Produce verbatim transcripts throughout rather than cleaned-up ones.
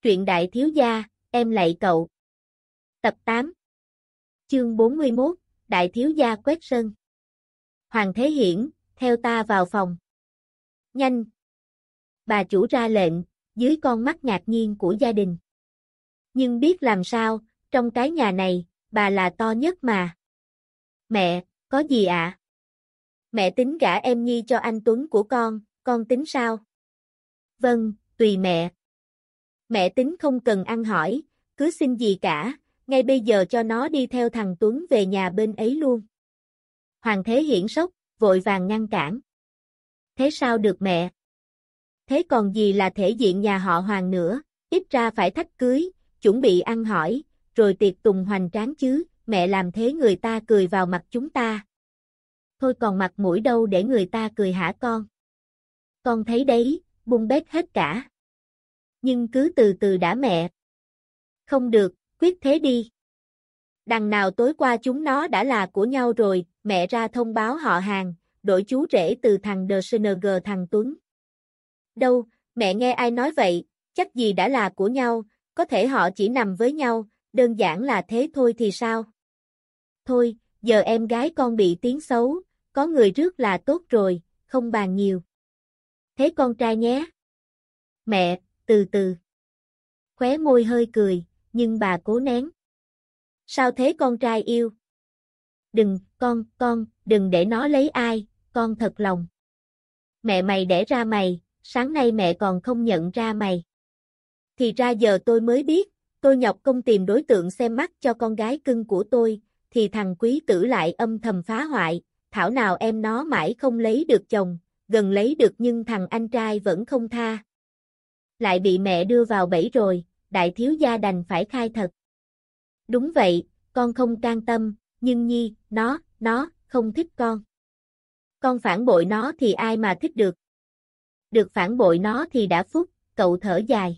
Truyện đại thiếu gia, em lạy cậu. Tập tám. Chương bốn mươi mốt, đại thiếu gia quét sân. Hoàng Thế Hiển, theo ta vào phòng. Nhanh. Bà chủ ra lệnh, dưới con mắt ngạc nhiên của gia đình. Nhưng biết làm sao, trong cái nhà này, bà là to nhất mà. Mẹ, có gì ạ? À? Mẹ tính gả em Nhi cho anh Tuấn của con, con tính sao? Vâng, tùy mẹ. Mẹ tính không cần ăn hỏi, cứ xin gì cả, ngay bây giờ cho nó đi theo thằng Tuấn về nhà bên ấy luôn. Hoàng Thế Hiển sốc, vội vàng ngăn cản. Thế sao được mẹ? Thế còn gì là thể diện nhà họ Hoàng nữa, ít ra phải thách cưới, chuẩn bị ăn hỏi, rồi tiệc tùng hoành tráng chứ, mẹ làm thế người ta cười vào mặt chúng ta. Thôi còn mặt mũi đâu để người ta cười hả con? Con thấy đấy, bung bét hết cả. Nhưng cứ từ từ đã mẹ. Không được, quyết thế đi. Đằng nào tối qua chúng nó đã là của nhau rồi, mẹ ra thông báo họ hàng, đổi chú rể từ thằng đê ét en giê thằng Tuấn. Đâu, mẹ nghe ai nói vậy, chắc gì đã là của nhau, có thể họ chỉ nằm với nhau, đơn giản là thế thôi thì sao? Thôi, giờ em gái con bị tiếng xấu, có người rước là tốt rồi, không bàn nhiều. Thế con trai nhé. Mẹ, từ từ. Khóe môi hơi cười, nhưng bà cố nén. Sao thế con trai yêu? Đừng, con, con, đừng để nó lấy ai, con thật lòng. Mẹ mày đẻ ra mày, sáng nay mẹ còn không nhận ra mày. Thì ra giờ tôi mới biết, tôi nhọc công tìm đối tượng xem mắt cho con gái cưng của tôi, thì thằng quý tử lại âm thầm phá hoại, thảo nào em nó mãi không lấy được chồng, gần lấy được nhưng thằng anh trai vẫn không tha. Lại bị mẹ đưa vào bẫy rồi, đại thiếu gia đành phải khai thật. Đúng vậy, con không can tâm, nhưng Nhi, nó, nó, không thích con. Con phản bội nó thì ai mà thích được. Được phản bội nó thì đã phúc, cậu thở dài.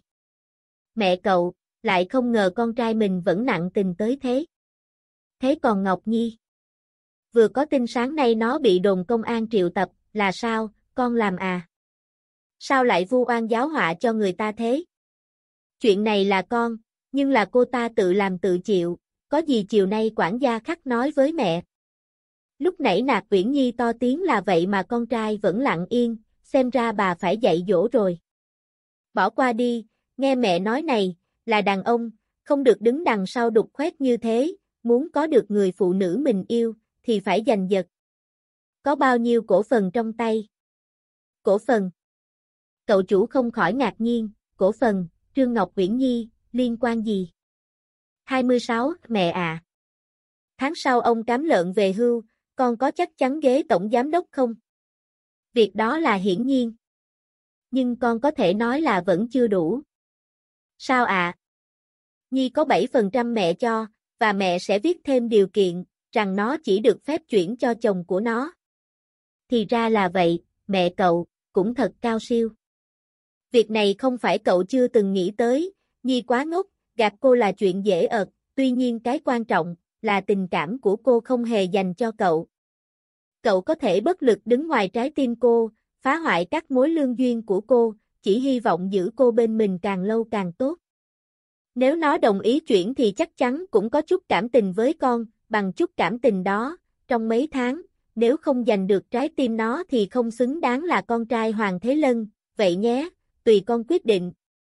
Mẹ cậu, lại không ngờ con trai mình vẫn nặng tình tới thế. Thế còn Ngọc Nhi? Vừa có tin sáng nay nó bị đồn công an triệu tập, là sao, con làm à? Sao lại vu oan giáo họa cho người ta thế? Chuyện này là con, nhưng là cô ta tự làm tự chịu, có gì chiều nay quản gia khắc nói với mẹ. Lúc nãy Nạc Uyển Nhi to tiếng là vậy mà con trai vẫn lặng yên, xem ra bà phải dạy dỗ rồi. Bỏ qua đi, nghe mẹ nói này, là đàn ông, không được đứng đằng sau đục khoét như thế, muốn có được người phụ nữ mình yêu, thì phải giành giật. Có bao nhiêu cổ phần trong tay? Cổ phần? Cậu chủ không khỏi ngạc nhiên, cổ phần, Trương Ngọc Uyển Nhi, liên quan gì? hai mươi sáu, mẹ à. Tháng sau ông cám lợn về hưu, con có chắc chắn ghế tổng giám đốc không? Việc đó là hiển nhiên. Nhưng con có thể nói là vẫn chưa đủ. Sao ạ? À? Nhi có bảy phần trăm mẹ cho, và mẹ sẽ viết thêm điều kiện, rằng nó chỉ được phép chuyển cho chồng của nó. Thì ra là vậy, mẹ cậu, cũng thật cao siêu. Việc này không phải cậu chưa từng nghĩ tới, Nhi quá ngốc, gạt cô là chuyện dễ ợt, tuy nhiên cái quan trọng là tình cảm của cô không hề dành cho cậu. Cậu có thể bất lực đứng ngoài trái tim cô, phá hoại các mối lương duyên của cô, chỉ hy vọng giữ cô bên mình càng lâu càng tốt. Nếu nó đồng ý chuyển thì chắc chắn cũng có chút cảm tình với con, bằng chút cảm tình đó, trong mấy tháng, nếu không giành được trái tim nó thì không xứng đáng là con trai Hoàng Thế Lân, vậy nhé, tùy con quyết định.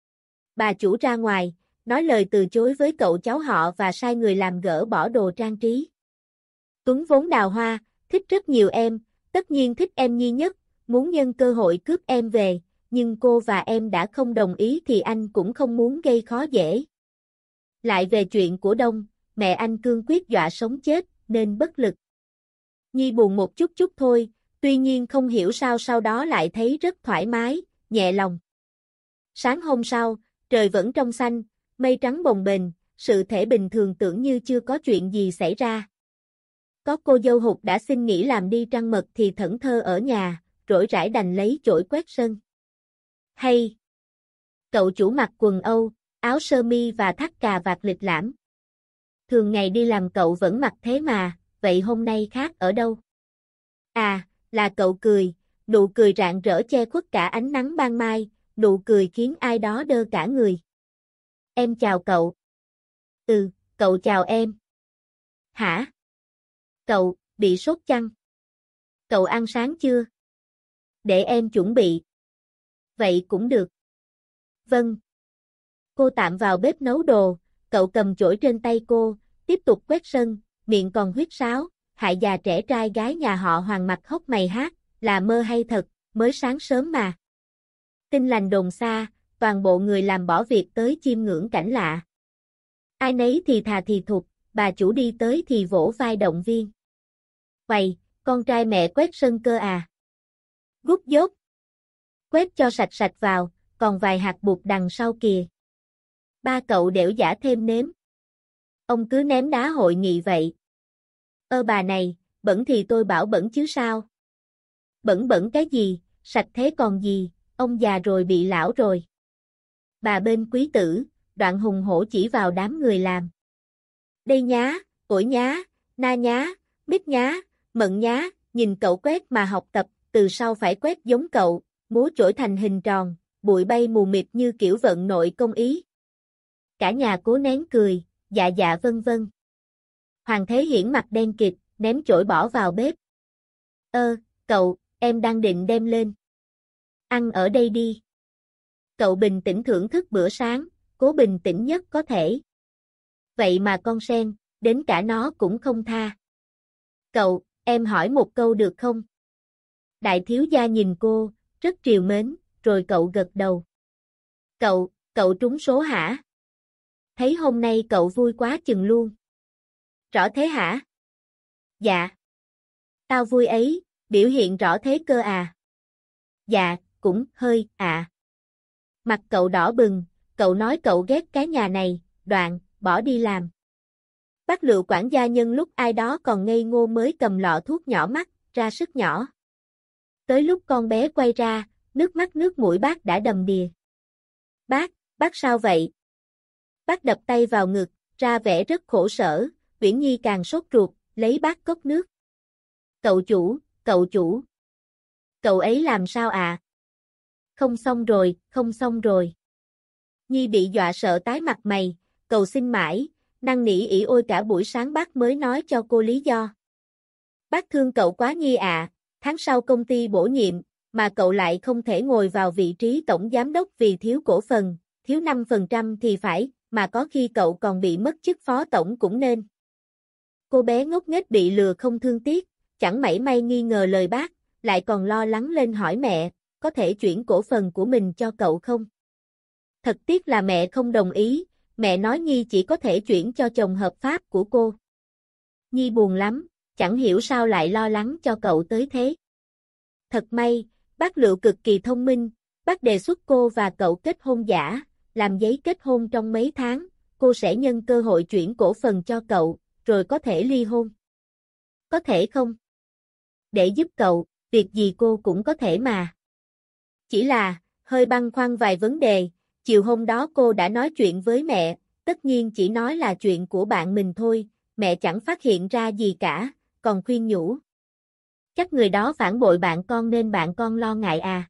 Bà chủ ra ngoài, nói lời từ chối với cậu cháu họ và sai người làm gỡ bỏ đồ trang trí. Tuấn vốn đào hoa, thích rất nhiều em, tất nhiên thích em Nhi nhất, muốn nhân cơ hội cướp em về, nhưng cô và em đã không đồng ý thì anh cũng không muốn gây khó dễ. Lại về chuyện của Đông, mẹ anh cương quyết dọa sống chết, nên bất lực. Nhi buồn một chút chút thôi, tuy nhiên không hiểu sao sau đó lại thấy rất thoải mái, nhẹ lòng. Sáng hôm sau, trời vẫn trong xanh, mây trắng bồng bềnh, sự thể bình thường tưởng như chưa có chuyện gì xảy ra. Có cô dâu hụt đã xin nghỉ làm đi trăng mật thì thẫn thơ ở nhà, rỗi rãi đành lấy chổi quét sân. Hay! Cậu chủ mặc quần Âu, áo sơ mi và thắt cà vạt lịch lãm. Thường ngày đi làm cậu vẫn mặc thế mà, vậy hôm nay khác ở đâu? À, là cậu cười, nụ cười rạng rỡ che khuất cả ánh nắng ban mai, nụ cười khiến ai đó đơ cả người. Em chào cậu. Ừ, cậu chào em. Hả? Cậu, bị sốt chăng? Cậu ăn sáng chưa? Để em chuẩn bị. Vậy cũng được. Vâng. Cô tạm vào bếp nấu đồ, cậu cầm chổi trên tay cô, tiếp tục quét sân, miệng còn huýt sáo, hại già trẻ trai gái nhà họ Hoàng mặt hốc mày hát, là mơ hay thật, mới sáng sớm mà. Tin lành đồn xa, toàn bộ người làm bỏ việc tới chiêm ngưỡng cảnh lạ. Ai nấy thì thà thì thục, bà chủ đi tới thì vỗ vai động viên. Quầy, con trai mẹ quét sân cơ à? Gút dốt. Quét cho sạch sạch vào, còn vài hạt bụt đằng sau kìa. Ba cậu đẽo giả thêm nếm. Ông cứ ném đá hội nghị vậy. Ơ bà này, bẩn thì tôi bảo bẩn chứ sao? Bẩn bẩn cái gì, sạch thế còn gì, ông già rồi bị lão rồi. Bà bên quý tử, đoạn hùng hổ chỉ vào đám người làm. Đây nhá, ổi nhá, na nhá, mít nhá, mận nhá, nhìn cậu quét mà học tập, từ sau phải quét giống cậu, múa chổi thành hình tròn, bụi bay mù mịt như kiểu vận nội công ý. Cả nhà cố nén cười, dạ dạ vân vân. Hoàng Thế Hiển mặt đen kịt, ném chổi bỏ vào bếp. Ơ, cậu, em đang định đem lên. Ăn ở đây đi. Cậu bình tĩnh thưởng thức bữa sáng, cố bình tĩnh nhất có thể. Vậy mà con sen, đến cả nó cũng không tha. Cậu, em hỏi một câu được không? Đại thiếu gia nhìn cô, rất trìu mến, rồi cậu gật đầu. Cậu, cậu trúng số hả? Thấy hôm nay cậu vui quá chừng luôn. Rõ thế hả? Dạ. Tao vui ấy, biểu hiện rõ thế cơ à? Dạ, cũng hơi, à. Mặt cậu đỏ bừng, cậu nói cậu ghét cái nhà này, đoạn, bỏ đi làm. Bác Lựu quản gia nhân lúc ai đó còn ngây ngô mới cầm lọ thuốc nhỏ mắt, ra sức nhỏ. Tới lúc con bé quay ra, nước mắt nước mũi bác đã đầm đìa. Bác, bác sao vậy? Bác đập tay vào ngực, ra vẻ rất khổ sở, Uyển Nhi càng sốt ruột, lấy bát cốc nước. Cậu chủ, cậu chủ. Cậu ấy làm sao à? Không xong rồi, không xong rồi. Nhi bị dọa sợ tái mặt mày, cầu xin mãi, năn nỉ ỉ ôi cả buổi sáng bác mới nói cho cô lý do. Bác thương cậu quá Nhi ạ, à, tháng sau công ty bổ nhiệm, mà cậu lại không thể ngồi vào vị trí tổng giám đốc vì thiếu cổ phần, thiếu năm phần trăm thì phải, mà có khi cậu còn bị mất chức phó tổng cũng nên. Cô bé ngốc nghếch bị lừa không thương tiếc, chẳng mảy may nghi ngờ lời bác, lại còn lo lắng lên hỏi mẹ, có thể chuyển cổ phần của mình cho cậu không? Thật tiếc là mẹ không đồng ý, mẹ nói Nhi chỉ có thể chuyển cho chồng hợp pháp của cô. Nhi buồn lắm, chẳng hiểu sao lại lo lắng cho cậu tới thế. Thật may, bác Lựu cực kỳ thông minh, bác đề xuất cô và cậu kết hôn giả, làm giấy kết hôn trong mấy tháng, cô sẽ nhân cơ hội chuyển cổ phần cho cậu, rồi có thể ly hôn. Có thể không? Để giúp cậu, việc gì cô cũng có thể mà. Chỉ là, hơi băn khoăn vài vấn đề, chiều hôm đó cô đã nói chuyện với mẹ, tất nhiên chỉ nói là chuyện của bạn mình thôi, mẹ chẳng phát hiện ra gì cả, còn khuyên nhủ. Chắc người đó phản bội bạn con nên bạn con lo ngại à.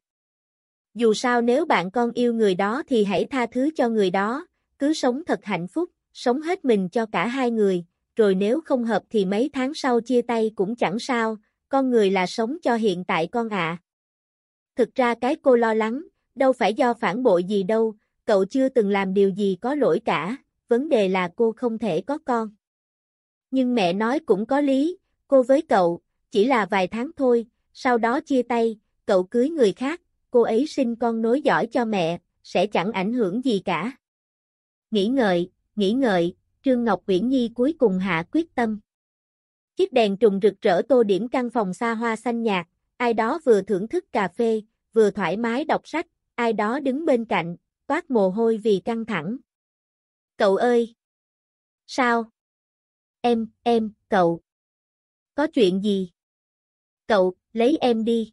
Dù sao nếu bạn con yêu người đó thì hãy tha thứ cho người đó, cứ sống thật hạnh phúc, sống hết mình cho cả hai người, rồi nếu không hợp thì mấy tháng sau chia tay cũng chẳng sao, con người là sống cho hiện tại con ạ. À. Thực ra cái cô lo lắng, đâu phải do phản bội gì đâu, cậu chưa từng làm điều gì có lỗi cả, vấn đề là cô không thể có con. Nhưng mẹ nói cũng có lý, cô với cậu, chỉ là vài tháng thôi, sau đó chia tay, cậu cưới người khác, cô ấy sinh con nối dõi cho mẹ, sẽ chẳng ảnh hưởng gì cả. Nghĩ ngợi, nghĩ ngợi, Trương Ngọc Uyển Nhi cuối cùng hạ quyết tâm. Chiếc đèn trùng rực rỡ tô điểm căn phòng xa hoa xanh nhạt, ai đó vừa thưởng thức cà phê, vừa thoải mái đọc sách, ai đó đứng bên cạnh, toát mồ hôi vì căng thẳng. Cậu ơi! Sao? Em, em, cậu. Có chuyện gì? Cậu, lấy em đi.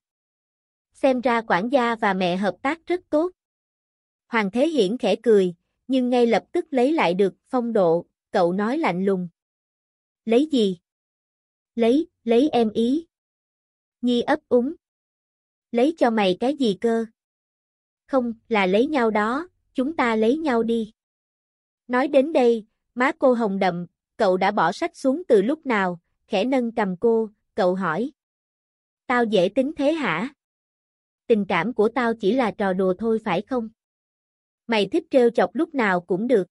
Xem ra quản gia và mẹ hợp tác rất tốt. Hoàng Thế Hiển khẽ cười, nhưng ngay lập tức lấy lại được phong độ, cậu nói lạnh lùng. Lấy gì? Lấy, lấy em ý. Nhi ấp úng. Lấy cho mày cái gì cơ? Không, là lấy nhau đó, chúng ta lấy nhau đi. Nói đến đây, má cô hồng đậm, cậu đã bỏ sách xuống từ lúc nào, khẽ nâng cầm cô, cậu hỏi. Tao dễ tính thế hả? Tình cảm của tao chỉ là trò đùa thôi phải không? Mày thích trêu chọc lúc nào cũng được.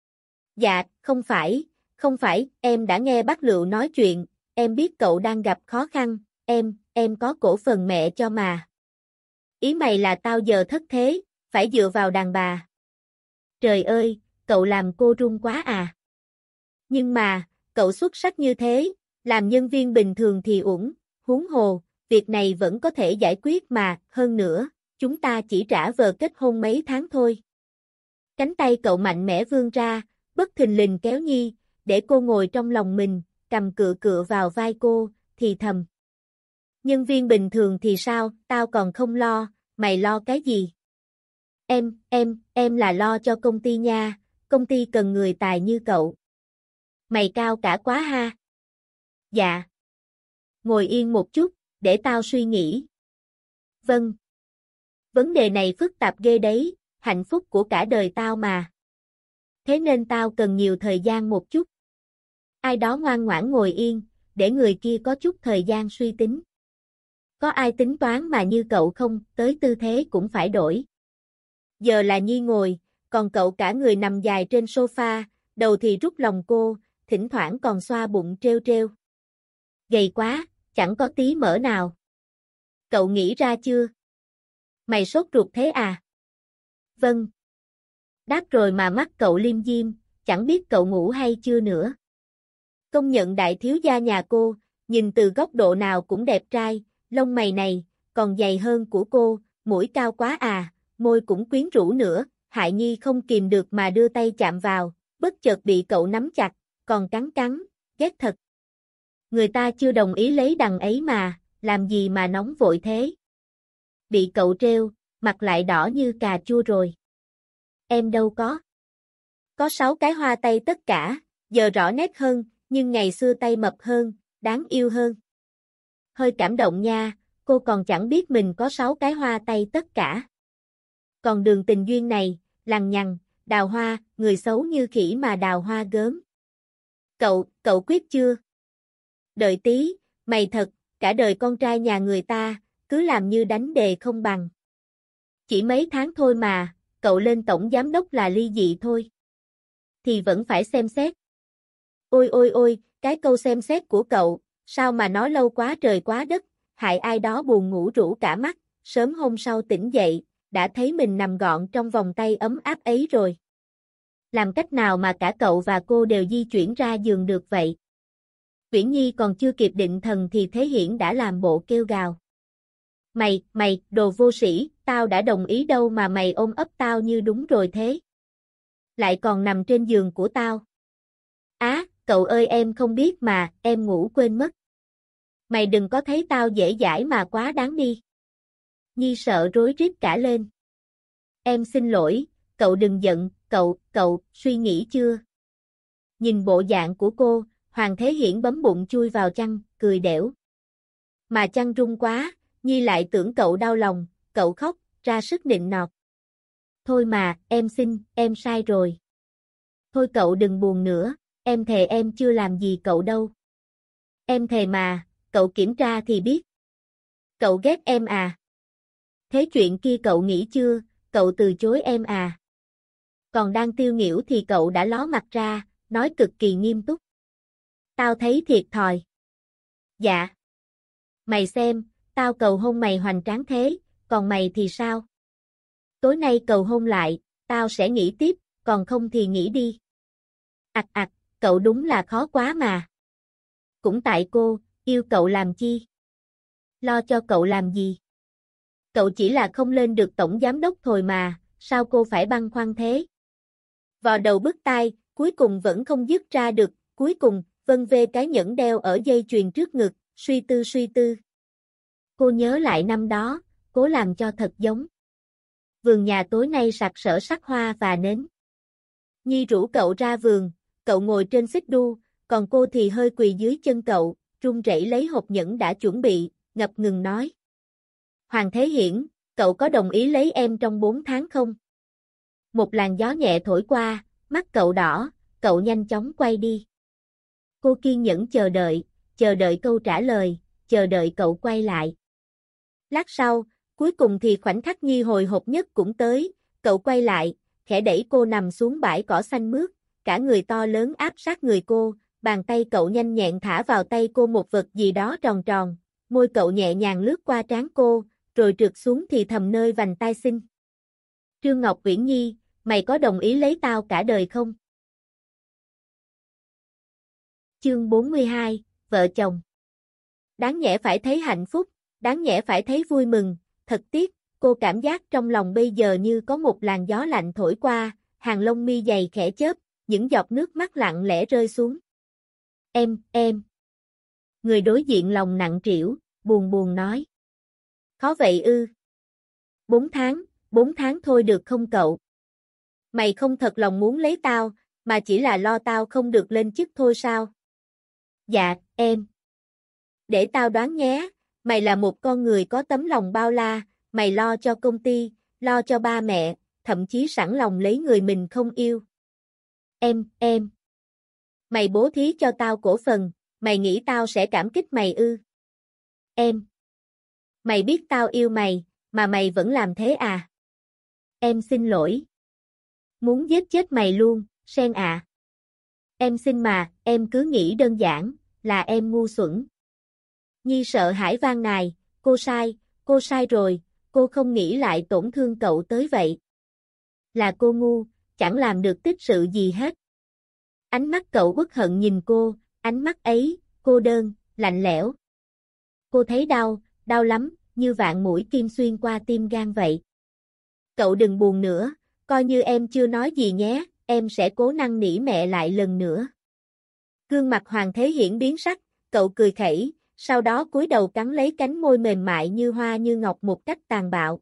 Dạ, không phải, không phải, em đã nghe bác Lựu nói chuyện, em biết cậu đang gặp khó khăn, em, em có cổ phần mẹ cho mà. Ý mày là tao giờ thất thế, phải dựa vào đàn bà. Trời ơi, cậu làm cô run quá à. Nhưng mà, cậu xuất sắc như thế, làm nhân viên bình thường thì uổng, huống hồ, việc này vẫn có thể giải quyết mà, hơn nữa, chúng ta chỉ trả vờ kết hôn mấy tháng thôi. Cánh tay cậu mạnh mẽ vươn ra, bất thình lình kéo Nhi, để cô ngồi trong lòng mình, cầm cựa cựa vào vai cô, thì thầm. Nhân viên bình thường thì sao, tao còn không lo, mày lo cái gì? Em, em, em là lo cho công ty nha, công ty cần người tài như cậu. Mày cao cả quá ha. Dạ. Ngồi yên một chút, để tao suy nghĩ. Vâng. Vấn đề này phức tạp ghê đấy, hạnh phúc của cả đời tao mà. Thế nên tao cần nhiều thời gian một chút. Ai đó ngoan ngoãn ngồi yên, để người kia có chút thời gian suy tính. Có ai tính toán mà như cậu không, tới tư thế cũng phải đổi. Giờ là Nhi ngồi, còn cậu cả người nằm dài trên sofa, đầu thì rút lòng cô, thỉnh thoảng còn xoa bụng treo treo. Gầy quá, chẳng có tí mỡ nào. Cậu nghĩ ra chưa? Mày sốt ruột thế à? Vâng. Đáp rồi mà mắt cậu liêm diêm, chẳng biết cậu ngủ hay chưa nữa. Công nhận đại thiếu gia nhà cô, nhìn từ góc độ nào cũng đẹp trai, lông mày này, còn dày hơn của cô, mũi cao quá à, môi cũng quyến rũ nữa, hại Nhi không kìm được mà đưa tay chạm vào, bất chợt bị cậu nắm chặt, còn cắn cắn, ghét thật. Người ta chưa đồng ý lấy đằng ấy mà, làm gì mà nóng vội thế. Bị cậu trêu, mặt lại đỏ như cà chua rồi. Em đâu có. Có sáu cái hoa tay tất cả, giờ rõ nét hơn, nhưng ngày xưa tay mập hơn, đáng yêu hơn. Hơi cảm động nha, cô còn chẳng biết mình có sáu cái hoa tay tất cả. Còn đường tình duyên này, lằng nhằng, đào hoa, người xấu như khỉ mà đào hoa gớm. Cậu, cậu quyết chưa? Đợi tí, mày thật, cả đời con trai nhà người ta, cứ làm như đánh đề không bằng. Chỉ mấy tháng thôi mà, cậu lên tổng giám đốc là ly dị thôi. Thì vẫn phải xem xét. Ôi ôi ôi, cái câu xem xét của cậu, sao mà nói lâu quá trời quá đất, hại ai đó buồn ngủ rũ cả mắt, sớm hôm sau tỉnh dậy, đã thấy mình nằm gọn trong vòng tay ấm áp ấy rồi. Làm cách nào mà cả cậu và cô đều di chuyển ra giường được vậy? Uyển Nhi còn chưa kịp định thần thì Thế Hiển đã làm bộ kêu gào. Mày, mày, đồ vô sĩ, tao đã đồng ý đâu mà mày ôm ấp tao như đúng rồi thế. Lại còn nằm trên giường của tao. Á, cậu ơi em không biết mà, em ngủ quên mất. Mày đừng có thấy tao dễ dãi mà quá đáng đi. Nhi sợ rối rít cả lên. Em xin lỗi, cậu đừng giận, cậu, cậu, suy nghĩ chưa? Nhìn bộ dạng của cô, Hoàng Thế Hiển bấm bụng chui vào chăn, cười đểu. Mà chăn rung quá, Nhi lại tưởng cậu đau lòng, cậu khóc, ra sức nịnh nọt. Thôi mà, em xin, em sai rồi. Thôi cậu đừng buồn nữa, em thề em chưa làm gì cậu đâu. Em thề mà, cậu kiểm tra thì biết. Cậu ghét em à? Thế chuyện kia cậu nghĩ chưa, cậu từ chối em à? Còn đang tiêu nghỉu thì cậu đã ló mặt ra, nói cực kỳ nghiêm túc. Tao thấy thiệt thòi. Dạ. Mày xem, tao cầu hôn mày hoành tráng thế, còn mày thì sao? Tối nay cầu hôn lại, tao sẽ nghỉ tiếp, còn không thì nghỉ đi. Ặc ặc, cậu đúng là khó quá mà. Cũng tại cô, yêu cậu làm chi? Lo cho cậu làm gì? Cậu chỉ là không lên được tổng giám đốc thôi mà, sao cô phải băn khoăn thế? Vò đầu bứt tai, cuối cùng vẫn không dứt ra được, cuối cùng, vân vê cái nhẫn đeo ở dây chuyền trước ngực, suy tư suy tư. Cô nhớ lại năm đó, cố làm cho thật giống. Vườn nhà tối nay sặc sỡ sắc hoa và nến. Nhi rủ cậu ra vườn, cậu ngồi trên xích đu, còn cô thì hơi quỳ dưới chân cậu, run rẩy lấy hộp nhẫn đã chuẩn bị, ngập ngừng nói. Hoàng Thế Hiển, cậu có đồng ý lấy em trong bốn tháng không? Một làn gió nhẹ thổi qua, Mắt cậu đỏ, cậu nhanh chóng quay đi. Cô kiên nhẫn chờ đợi, chờ đợi câu trả lời, chờ đợi cậu quay lại. Lát sau, cuối cùng thì khoảnh khắc Nhi hồi hộp nhất cũng tới, cậu quay lại, khẽ đẩy cô nằm xuống bãi cỏ xanh mướt, cả người to lớn áp sát người cô, bàn tay cậu nhanh nhẹn thả vào tay cô một vật gì đó tròn tròn, môi cậu nhẹ nhàng lướt qua trán cô, rồi trượt xuống thì thầm nơi vành tai xinh. Trương Ngọc Uyển Nhi, mày có đồng ý lấy tao cả đời không? Chương bốn mươi hai, vợ chồng. Đáng nhẽ phải thấy hạnh phúc, đáng nhẽ phải thấy vui mừng, thật tiếc, cô cảm giác trong lòng bây giờ như có một làn gió lạnh thổi qua, hàng lông mi dày khẽ chớp, những giọt nước mắt lặng lẽ rơi xuống. Em, em. Người đối diện lòng nặng trĩu, buồn buồn nói. Khó vậy ư? Bốn tháng, bốn tháng thôi được không cậu? Mày không thật lòng muốn lấy tao, mà chỉ là lo tao không được lên chức thôi sao? Dạ, em. Để tao đoán nhé, mày là một con người có tấm lòng bao la, mày lo cho công ty, lo cho ba mẹ, thậm chí sẵn lòng lấy người mình không yêu. Em, em. Mày bố thí cho tao cổ phần, mày nghĩ tao sẽ cảm kích mày ư? Em. Mày biết tao yêu mày, mà mày vẫn làm thế à? Em xin lỗi. Muốn giết chết mày luôn, Sen à. Em xin mà, em cứ nghĩ đơn giản, là em ngu xuẩn. Nhi sợ hãi van nài, cô sai, cô sai rồi, cô không nghĩ lại tổn thương cậu tới vậy. Là cô ngu, chẳng làm được tích sự gì hết. Ánh mắt cậu uất hận nhìn cô, ánh mắt ấy, cô đơn, lạnh lẽo. Cô thấy đau, đau lắm, như vạn mũi kim xuyên qua tim gan vậy. Cậu đừng buồn nữa, coi như em chưa nói gì nhé, em sẽ cố năn nỉ mẹ lại lần nữa. Gương mặt Hoàng Thế Hiển biến sắc, cậu cười khẩy, sau đó cúi đầu cắn lấy cánh môi mềm mại như hoa như ngọc một cách tàn bạo.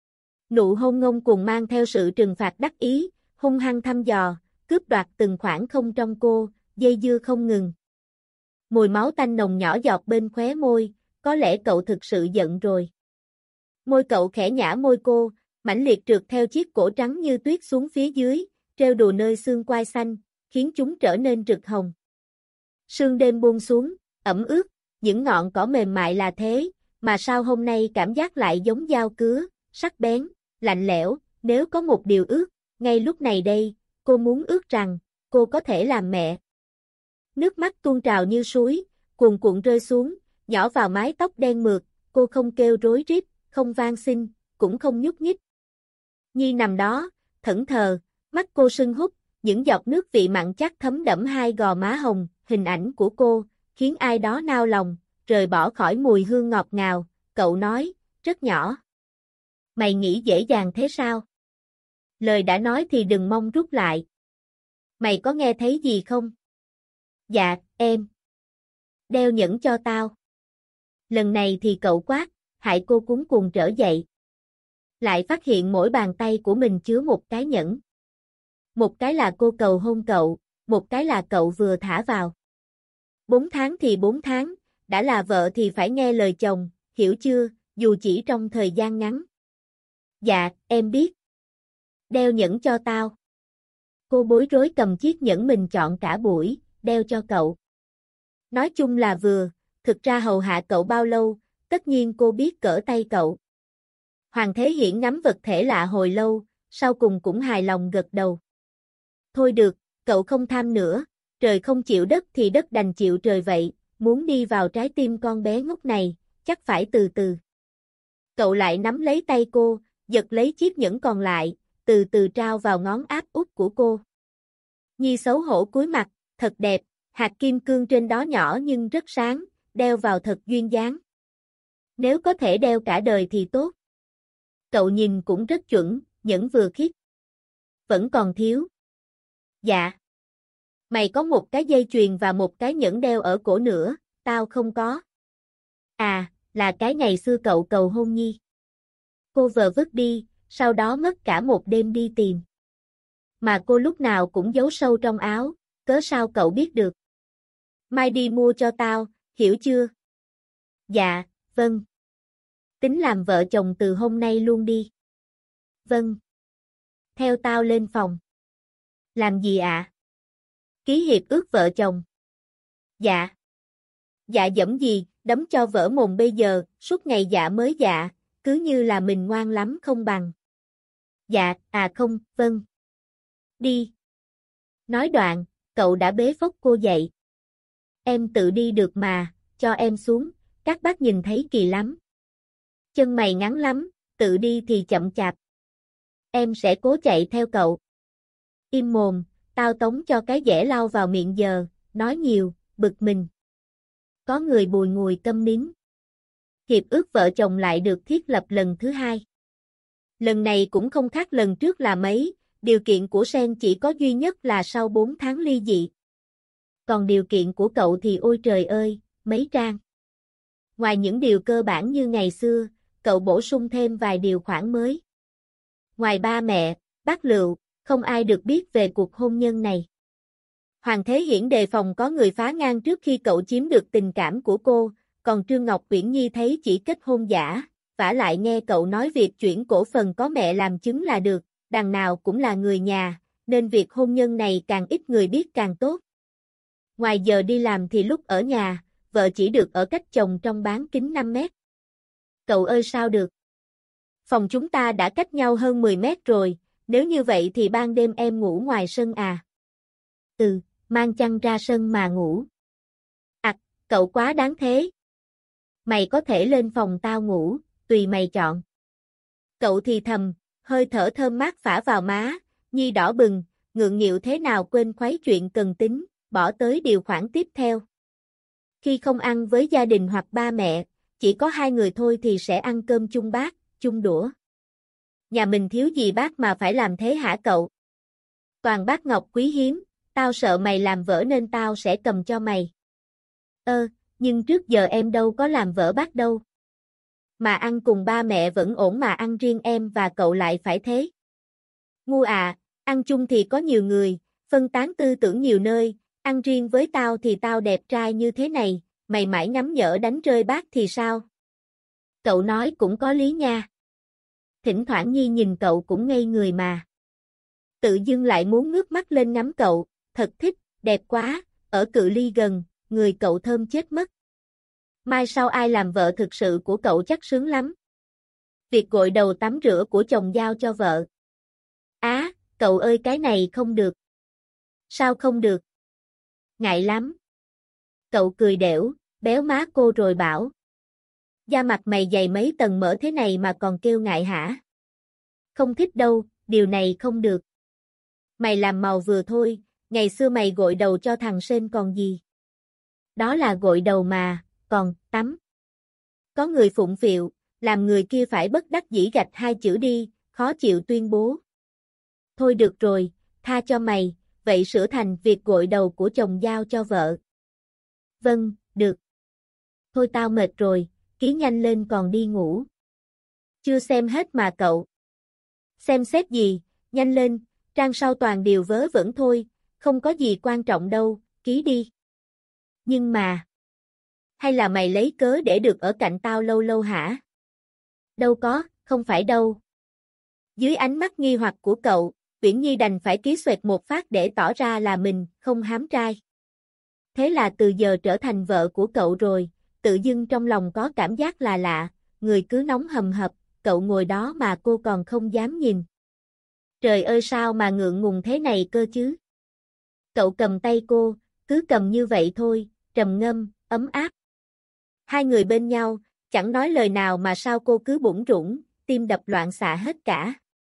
Nụ hôn ngông cuồng mang theo sự trừng phạt đắc ý, hung hăng thăm dò, cướp đoạt từng khoảng không trong cô, dây dưa không ngừng. Mùi máu tanh nồng nhỏ giọt bên khóe môi, có lẽ cậu thực sự giận rồi. Môi cậu khẽ nhả môi cô, mãnh liệt trượt theo chiếc cổ trắng như tuyết xuống phía dưới, trêu đùa nơi xương quai xanh, khiến chúng trở nên rực hồng. Sương đêm buông xuống, ẩm ướt, những ngọn cỏ mềm mại là thế, mà sao hôm nay cảm giác lại giống dao cứa, sắc bén, lạnh lẽo, nếu có một điều ước, ngay lúc này đây, cô muốn ước rằng, cô có thể làm mẹ. Nước mắt tuôn trào như suối, cuồn cuộn rơi xuống, nhỏ vào mái tóc đen mượt, cô không kêu rối rít, không van xin, cũng không nhúc nhích. Nhi nằm đó, thẫn thờ, mắt cô sưng húp, những giọt nước vị mặn chắc thấm đẫm hai gò má hồng, hình ảnh của cô, khiến ai đó nao lòng, rời bỏ khỏi mùi hương ngọt ngào, cậu nói, rất nhỏ. Mày nghĩ dễ dàng thế sao? Lời đã nói thì đừng mong rút lại. Mày có nghe thấy gì không? Dạ, em. Đeo nhẫn cho tao. Lần này thì cậu quát, hại cô cuống cuồng trở dậy. Lại phát hiện mỗi bàn tay của mình chứa một cái nhẫn. Một cái là cô cầu hôn cậu, một cái là cậu vừa thả vào. Bốn tháng thì bốn tháng, đã là vợ thì phải nghe lời chồng, hiểu chưa, dù chỉ trong thời gian ngắn. Dạ, em biết. Đeo nhẫn cho tao. Cô bối rối cầm chiếc nhẫn mình chọn cả buổi, đeo cho cậu. Nói chung là vừa, thực ra hầu hạ cậu bao lâu, tất nhiên cô biết cỡ tay cậu. Hoàng Thế Hiển ngắm vật thể lạ hồi lâu, sau cùng cũng hài lòng gật đầu. Thôi được, cậu không tham nữa, trời không chịu đất thì đất đành chịu trời vậy, muốn đi vào trái tim con bé ngốc này, chắc phải từ từ. Cậu lại nắm lấy tay cô, giật lấy chiếc nhẫn còn lại, từ từ trao vào ngón áp út của cô. Nhi xấu hổ cúi mặt, thật đẹp, hạt kim cương trên đó nhỏ nhưng rất sáng, đeo vào thật duyên dáng. Nếu có thể đeo cả đời thì tốt. Cậu nhìn cũng rất chuẩn, nhẫn vừa khiết. Vẫn còn thiếu. Dạ. Mày có một cái dây chuyền và một cái nhẫn đeo ở cổ nữa, tao không có. À, là cái ngày xưa cậu cầu hôn Nhi. Cô vờ vứt đi, sau đó mất cả một đêm đi tìm. Mà cô lúc nào cũng giấu sâu trong áo, cớ sao cậu biết được? Mai đi mua cho tao, hiểu chưa? Dạ, vâng. Tính làm vợ chồng từ hôm nay luôn đi. Vâng. Theo tao lên phòng. Làm gì ạ? À? Ký hiệp ước vợ chồng. Dạ. Dạ dẫm gì, đấm cho vỡ mồm bây giờ, suốt ngày dạ mới dạ, cứ như là mình ngoan lắm không bằng. Dạ, à không, vâng. Đi. Nói đoạn, cậu đã bế phốc cô dậy. Em tự đi được mà, cho em xuống, các bác nhìn thấy kỳ lắm. Chân mày ngắn lắm, tự đi thì chậm chạp. Em sẽ cố chạy theo cậu. Im mồm, tao tống cho cái dẻ lau vào miệng giờ, nói nhiều, bực mình. Có người bùi ngùi câm nín. Hiệp ước vợ chồng lại được thiết lập lần thứ hai. Lần này cũng không khác lần trước là mấy, điều kiện của Sen chỉ có duy nhất là sau bốn tháng ly dị. Còn điều kiện của cậu thì ôi trời ơi, mấy trang. Ngoài những điều cơ bản như ngày xưa, cậu bổ sung thêm vài điều khoản mới. Ngoài ba mẹ, bác Lựu, không ai được biết về cuộc hôn nhân này. Hoàng Thế Hiển đề phòng có người phá ngang trước khi cậu chiếm được tình cảm của cô, còn Trương Ngọc Uyển Nhi thấy chỉ kết hôn giả, vả lại nghe cậu nói việc chuyển cổ phần có mẹ làm chứng là được, đằng nào cũng là người nhà, nên việc hôn nhân này càng ít người biết càng tốt. Ngoài giờ đi làm thì lúc ở nhà, vợ chỉ được ở cách chồng trong bán kính năm mét. Cậu ơi sao được? Phòng chúng ta đã cách nhau hơn mười mét rồi, nếu như vậy thì ban đêm em ngủ ngoài sân à? Ừ, mang chăn ra sân mà ngủ. À, cậu quá đáng thế. Mày có thể lên phòng tao ngủ, tùy mày chọn. Cậu thì thầm, hơi thở thơm mát phả vào má, Nhi đỏ bừng, ngượng nghịu thế nào quên khuấy chuyện cần tính, bỏ tới điều khoản tiếp theo. Khi không ăn với gia đình hoặc ba mẹ, chỉ có hai người thôi thì sẽ ăn cơm chung bát, chung đũa. Nhà mình thiếu gì bác mà phải làm thế hả cậu? Toàn bát ngọc quý hiếm, tao sợ mày làm vỡ nên tao sẽ cầm cho mày. Ơ, nhưng trước giờ em đâu có làm vỡ bát đâu. Mà ăn cùng ba mẹ vẫn ổn mà ăn riêng em và cậu lại phải thế. Ngu à, ăn chung thì có nhiều người, phân tán tư tưởng nhiều nơi, ăn riêng với tao thì tao đẹp trai như thế này, mày mãi ngắm nhỡ đánh rơi bát thì sao? Cậu nói cũng có lý nha. Thỉnh thoảng Nhi nhìn cậu cũng ngây người mà. Tự dưng lại muốn ngước mắt lên ngắm cậu, thật thích, đẹp quá, ở cự ly gần, người cậu thơm chết mất. Mai sau ai làm vợ thực sự của cậu chắc sướng lắm. Việc gội đầu tắm rửa của chồng giao cho vợ. Á, à, cậu ơi cái này không được. Sao không được? Ngại lắm. Cậu cười đểu, béo má cô rồi bảo. Da mặt mày dày mấy tầng mỡ thế này mà còn kêu ngại hả? Không thích đâu, điều này không được. Mày làm màu vừa thôi, ngày xưa mày gội đầu cho thằng Sên còn gì. Đó là gội đầu mà, còn, tắm. Có người phụng phịu, làm người kia phải bất đắc dĩ gạch hai chữ đi, khó chịu tuyên bố. Thôi được rồi, tha cho mày, vậy sửa thành việc gội đầu của chồng giao cho vợ. Vâng, được. Thôi tao mệt rồi, ký nhanh lên còn đi ngủ. Chưa xem hết mà cậu. Xem xét gì, nhanh lên, trang sau toàn điều vớ vẩn thôi, không có gì quan trọng đâu, ký đi. Nhưng mà... Hay là mày lấy cớ để được ở cạnh tao lâu lâu hả? Đâu có, không phải đâu. Dưới ánh mắt nghi hoặc của cậu, Uyển Nhi đành phải ký xoẹt một phát để tỏ ra là mình không hám trai. Thế là từ giờ trở thành vợ của cậu rồi, tự dưng trong lòng có cảm giác là lạ, người cứ nóng hầm hập, cậu ngồi đó mà cô còn không dám nhìn. Trời ơi sao mà ngượng ngùng thế này cơ chứ? Cậu cầm tay cô, cứ cầm như vậy thôi, trầm ngâm, ấm áp. Hai người bên nhau, chẳng nói lời nào mà sao cô cứ bủn rủn, tim đập loạn xạ hết cả.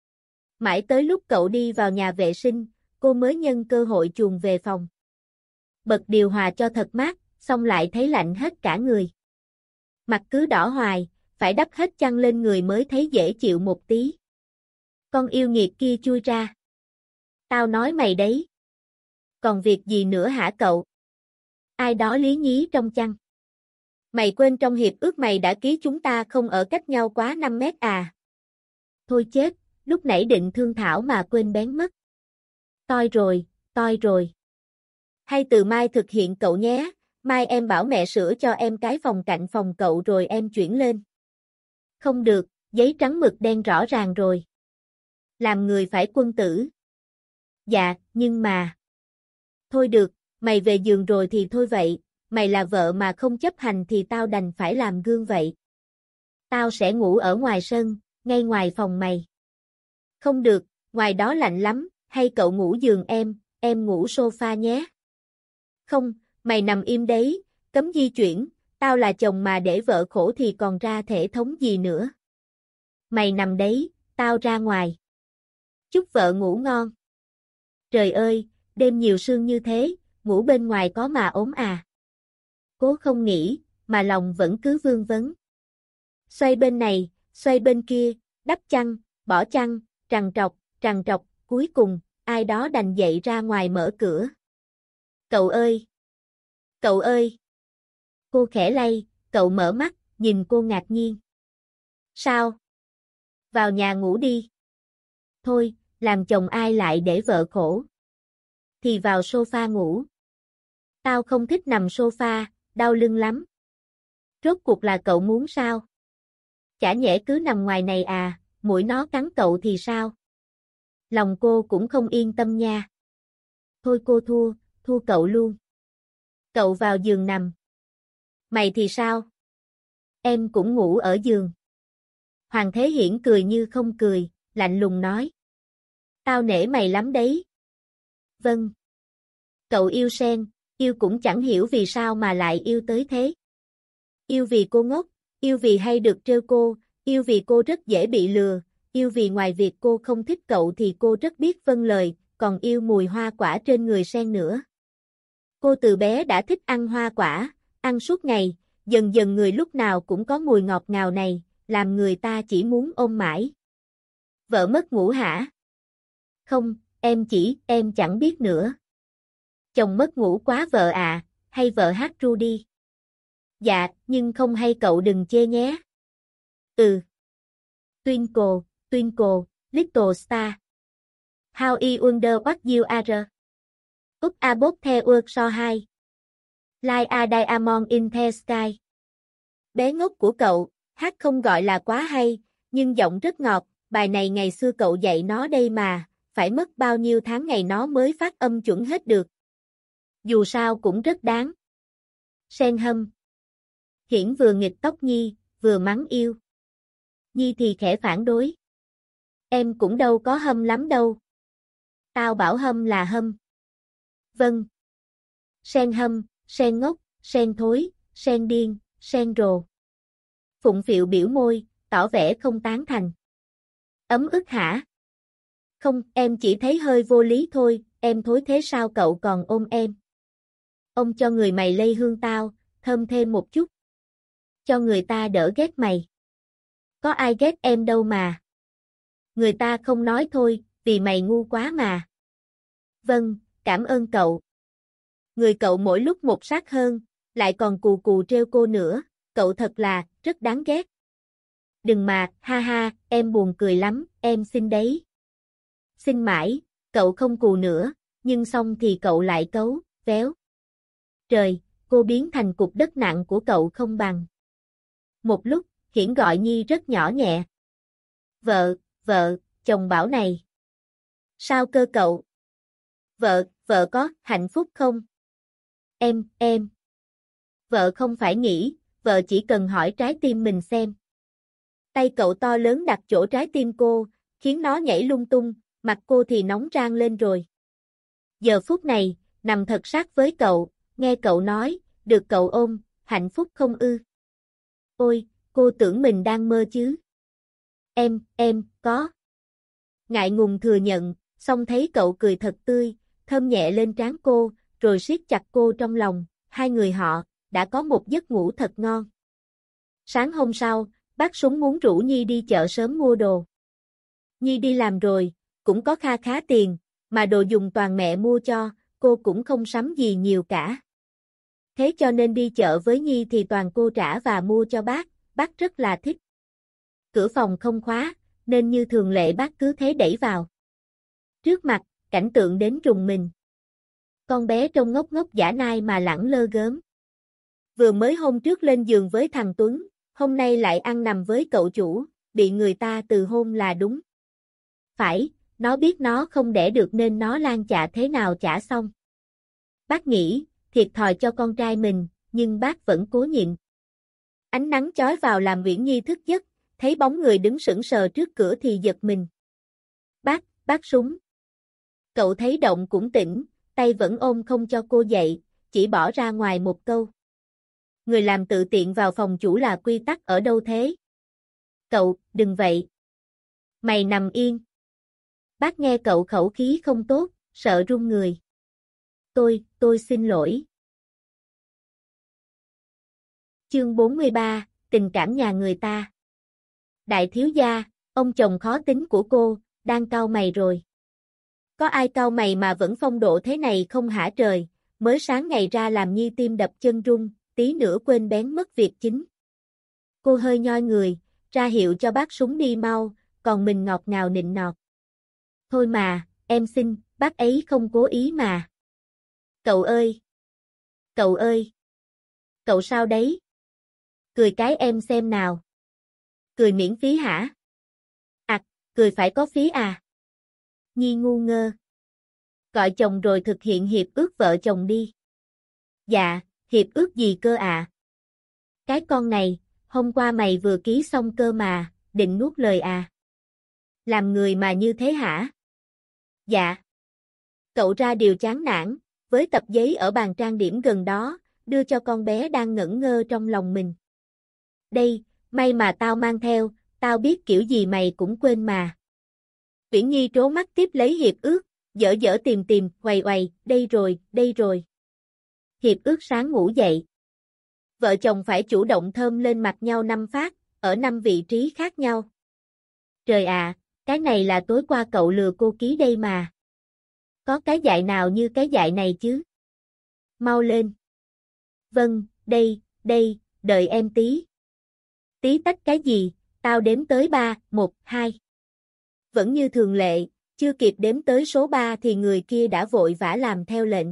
Mãi tới lúc cậu đi vào nhà vệ sinh, cô mới nhân cơ hội chuồn về phòng. Bật điều hòa cho thật mát, xong lại thấy lạnh hết cả người. Mặt cứ đỏ hoài, phải đắp hết chăn lên người mới thấy dễ chịu một tí. Con yêu nghiệt kia chui ra. Tao nói mày đấy. Còn việc gì nữa hả cậu? Ai đó lý nhí trong chăn. Mày quên trong hiệp ước mày đã ký chúng ta không ở cách nhau quá năm mét à? Thôi chết, lúc nãy định thương thảo mà quên bén mất. Toi rồi, toi rồi. Hay từ mai thực hiện cậu nhé, mai em bảo mẹ sửa cho em cái phòng cạnh phòng cậu rồi em chuyển lên. Không được, giấy trắng mực đen rõ ràng rồi. Làm người phải quân tử. Dạ, nhưng mà... Thôi được, mày về giường rồi thì thôi vậy, mày là vợ mà không chấp hành thì tao đành phải làm gương vậy. Tao sẽ ngủ ở ngoài sân, ngay ngoài phòng mày. Không được, ngoài đó lạnh lắm, hay cậu ngủ giường em, em ngủ sofa nhé. Không, mày nằm im đấy, cấm di chuyển, tao là chồng mà để vợ khổ thì còn ra thể thống gì nữa. Mày nằm đấy, tao ra ngoài. Chúc vợ ngủ ngon. Trời ơi, đêm nhiều sương như thế, ngủ bên ngoài có mà ốm à. Cố không nghĩ, mà lòng vẫn cứ vương vấn. Xoay bên này, xoay bên kia, đắp chăn, bỏ chăn, trằn trọc, trằn trọc, cuối cùng, ai đó đành dậy ra ngoài mở cửa. Cậu ơi! Cậu ơi! Cô khẽ lay, cậu mở mắt, nhìn cô ngạc nhiên. Sao? Vào nhà ngủ đi. Thôi, làm chồng ai lại để vợ khổ. Thì vào sofa ngủ. Tao không thích nằm sofa, đau lưng lắm. Rốt cuộc là cậu muốn sao? Chả nhẽ cứ nằm ngoài này à, muỗi nó cắn cậu thì sao? Lòng cô cũng không yên tâm nha. Thôi cô thua, thua cậu luôn. Cậu vào giường nằm. Mày thì sao? Em cũng ngủ ở giường. Hoàng Thế Hiển cười như không cười, lạnh lùng nói. Tao nể mày lắm đấy. Vâng. Cậu yêu Sen, yêu cũng chẳng hiểu vì sao mà lại yêu tới thế. Yêu vì cô ngốc, yêu vì hay được trêu cô, yêu vì cô rất dễ bị lừa, yêu vì ngoài việc cô không thích cậu thì cô rất biết vâng lời, còn yêu mùi hoa quả trên người Sen nữa. Cô từ bé đã thích ăn hoa quả, ăn suốt ngày, dần dần người lúc nào cũng có mùi ngọt ngào này, làm người ta chỉ muốn ôm mãi. Vợ mất ngủ hả? Không, em chỉ, em chẳng biết nữa. Chồng mất ngủ quá vợ à, hay vợ hát ru đi. Dạ, nhưng không hay cậu đừng chê nhé. Ừ. Twinkle, twinkle, little star. How I wonder what you are. Up above the world so high. Like a diamond in the sky. Bé ngốc của cậu, hát không gọi là quá hay, nhưng giọng rất ngọt, bài này ngày xưa cậu dạy nó đây mà, phải mất bao nhiêu tháng ngày nó mới phát âm chuẩn hết được. Dù sao cũng rất đáng. Sen hâm. Hiển vừa nghịch tóc Nhi, vừa mắng yêu. Nhi thì khẽ phản đối. Em cũng đâu có hâm lắm đâu. Tao bảo hâm là hâm. Vâng. Sen hâm, Sen ngốc, Sen thối, Sen điên, Sen rồ. Phụng Phịu biểu môi, tỏ vẻ không tán thành. Ấm ức hả? Không, em chỉ thấy hơi vô lý thôi, em thối thế sao cậu còn ôm em? Ông cho người mày lây hương tao, thơm thêm một chút. Cho người ta đỡ ghét mày. Có ai ghét em đâu mà. Người ta không nói thôi, vì mày ngu quá mà. Vâng, cảm ơn cậu. Người cậu mỗi lúc một sát hơn, lại còn cù cù trêu cô nữa, cậu thật là, rất đáng ghét. Đừng mà, ha ha, em buồn cười lắm, em xin đấy. Xin mãi, cậu không cù nữa, nhưng xong thì cậu lại cấu, véo. Trời, cô biến thành cục đất nặng của cậu không bằng. Một lúc, Hiển gọi Nhi rất nhỏ nhẹ. Vợ, vợ, chồng bảo này. Sao cơ cậu? Vợ, vợ có hạnh phúc không? Em, em. Vợ không phải nghĩ, vợ chỉ cần hỏi trái tim mình xem. Tay cậu to lớn đặt chỗ trái tim cô, khiến nó nhảy lung tung, mặt cô thì nóng rang lên rồi. Giờ phút này, nằm thật sát với cậu, nghe cậu nói, được cậu ôm, hạnh phúc không ư? Ôi, cô tưởng mình đang mơ chứ. Em, em, có. Ngại ngùng thừa nhận, xong thấy cậu cười thật tươi, thơm nhẹ lên trán cô, rồi siết chặt cô trong lòng, hai người họ, đã có một giấc ngủ thật ngon. Sáng hôm sau, bác Súng muốn rủ Nhi đi chợ sớm mua đồ. Nhi đi làm rồi, cũng có kha khá tiền, mà đồ dùng toàn mẹ mua cho, cô cũng không sắm gì nhiều cả. Thế cho nên đi chợ với Nhi thì toàn cô trả và mua cho bác, bác rất là thích. Cửa phòng không khóa, nên như thường lệ bác cứ thế đẩy vào. Trước mặt, cảnh tượng đến rùng mình. Con bé trông ngốc ngốc dã nai mà lẳng lơ gớm. Vừa mới hôm trước lên giường với thằng Tuấn, hôm nay lại ăn nằm với cậu chủ, bị người ta từ hôn là đúng. Phải, nó biết nó không đẻ được nên nó lan chạ thế nào chả xong. Bác nghĩ, thiệt thòi cho con trai mình, nhưng bác vẫn cố nhịn. Ánh nắng chói vào làm Uyển Nhi thức giấc, thấy bóng người đứng sững sờ trước cửa thì giật mình. Bác, bác Súng. Cậu thấy động cũng tỉnh, tay vẫn ôm không cho cô dậy, chỉ bỏ ra ngoài một câu. Người làm tự tiện vào phòng chủ là quy tắc ở đâu thế? Cậu, đừng vậy. Mày nằm yên. Bác nghe cậu khẩu khí không tốt, sợ run người. Tôi, tôi xin lỗi. Chương bốn mươi ba, tình cảm nhà người ta. Đại thiếu gia, ông chồng khó tính của cô, đang cau mày rồi. Có ai cau mày mà vẫn phong độ thế này không hả trời, mới sáng ngày ra làm Nhi tim đập chân run, tí nữa quên bén mất việc chính. Cô hơi nhoi người, ra hiệu cho bác Súng đi mau, còn mình ngọt ngào nịnh nọt. Thôi mà, em xin, bác ấy không cố ý mà. Cậu ơi! Cậu ơi! Cậu sao đấy? Cười cái em xem nào. Cười miễn phí hả? À, cười phải có phí à? Nhi ngu ngơ. Gọi chồng rồi thực hiện hiệp ước vợ chồng đi. Dạ, hiệp ước gì cơ à? Cái con này, hôm qua mày vừa ký xong cơ mà, định nuốt lời à? Làm người mà như thế hả? Dạ. Cậu ra điều chán nản, với tập giấy ở bàn trang điểm gần đó, đưa cho con bé đang ngẩn ngơ trong lòng mình. Đây, may mà tao mang theo, tao biết kiểu gì mày cũng quên mà. Uyển Nhi trố mắt tiếp lấy hiệp ước, dở dở tìm tìm, quầy quầy, đây rồi, đây rồi. Hiệp ước sáng ngủ dậy. Vợ chồng phải chủ động thơm lên mặt nhau năm phát, ở năm vị trí khác nhau. Trời ạ, cái này là tối qua cậu lừa cô ký đây mà. Có cái dại nào như cái dại này chứ? Mau lên. Vâng, đây, đây, đợi em tí. Tí tách cái gì, tao đếm tới ba, một, hai. Vẫn như thường lệ, chưa kịp đếm tới số ba thì người kia đã vội vã làm theo lệnh.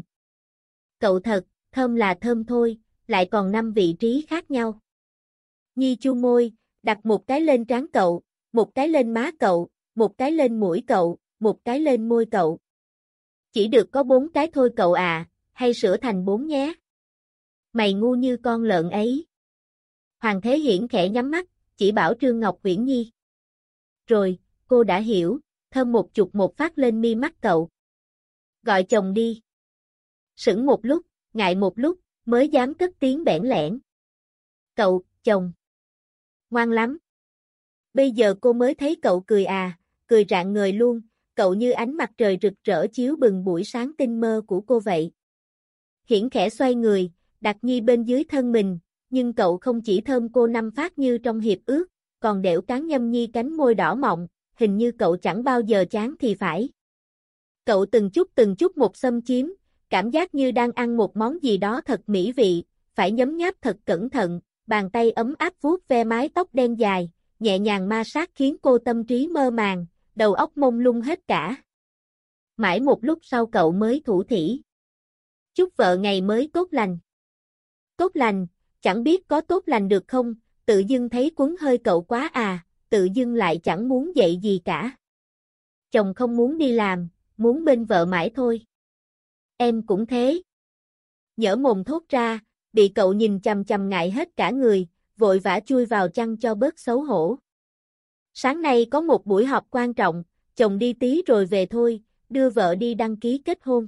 Cậu thật, thơm là thơm thôi, lại còn năm vị trí khác nhau. Nhi chu môi, đặt một cái lên trán cậu, một cái lên má cậu, một cái lên mũi cậu, một cái lên môi cậu. Chỉ được có bốn cái thôi cậu à, hay sửa thành bốn nhé. Mày ngu như con lợn ấy. Hoàng Thế Hiển khẽ nhắm mắt, chỉ bảo Trương Ngọc Uyển Nhi. Rồi, cô đã hiểu, thơm một chục một phát lên mi mắt cậu. Gọi chồng đi. Sững một lúc, ngại một lúc, mới dám cất tiếng bẽn lẽn. Cậu, chồng. Ngoan lắm. Bây giờ cô mới thấy cậu cười à, cười rạng ngời luôn, cậu như ánh mặt trời rực rỡ chiếu bừng buổi sáng tinh mơ của cô vậy. Hiển khẽ xoay người, đặt Nhi bên dưới thân mình, nhưng cậu không chỉ thơm cô năm phát như trong hiệp ước, còn đẽo cán nhâm Nhi cánh môi đỏ mọng, hình như cậu chẳng bao giờ chán thì phải. Cậu từng chút từng chút một xâm chiếm, cảm giác như đang ăn một món gì đó thật mỹ vị, phải nhấm nháp thật cẩn thận, bàn tay ấm áp vuốt ve mái tóc đen dài, nhẹ nhàng ma sát khiến cô tâm trí mơ màng, đầu óc mông lung hết cả. Mãi một lúc sau cậu mới thủ thỉ. Chúc vợ ngày mới tốt lành. Tốt lành, chẳng biết có tốt lành được không, tự dưng thấy quấn hơi cậu quá à, tự dưng lại chẳng muốn dậy gì cả. Chồng không muốn đi làm, muốn bên vợ mãi thôi. Em cũng thế. Nhỡ mồm thốt ra, bị cậu nhìn chằm chằm ngại hết cả người, vội vã chui vào chăn cho bớt xấu hổ. Sáng nay có một buổi họp quan trọng, chồng đi tí rồi về thôi, đưa vợ đi đăng ký kết hôn.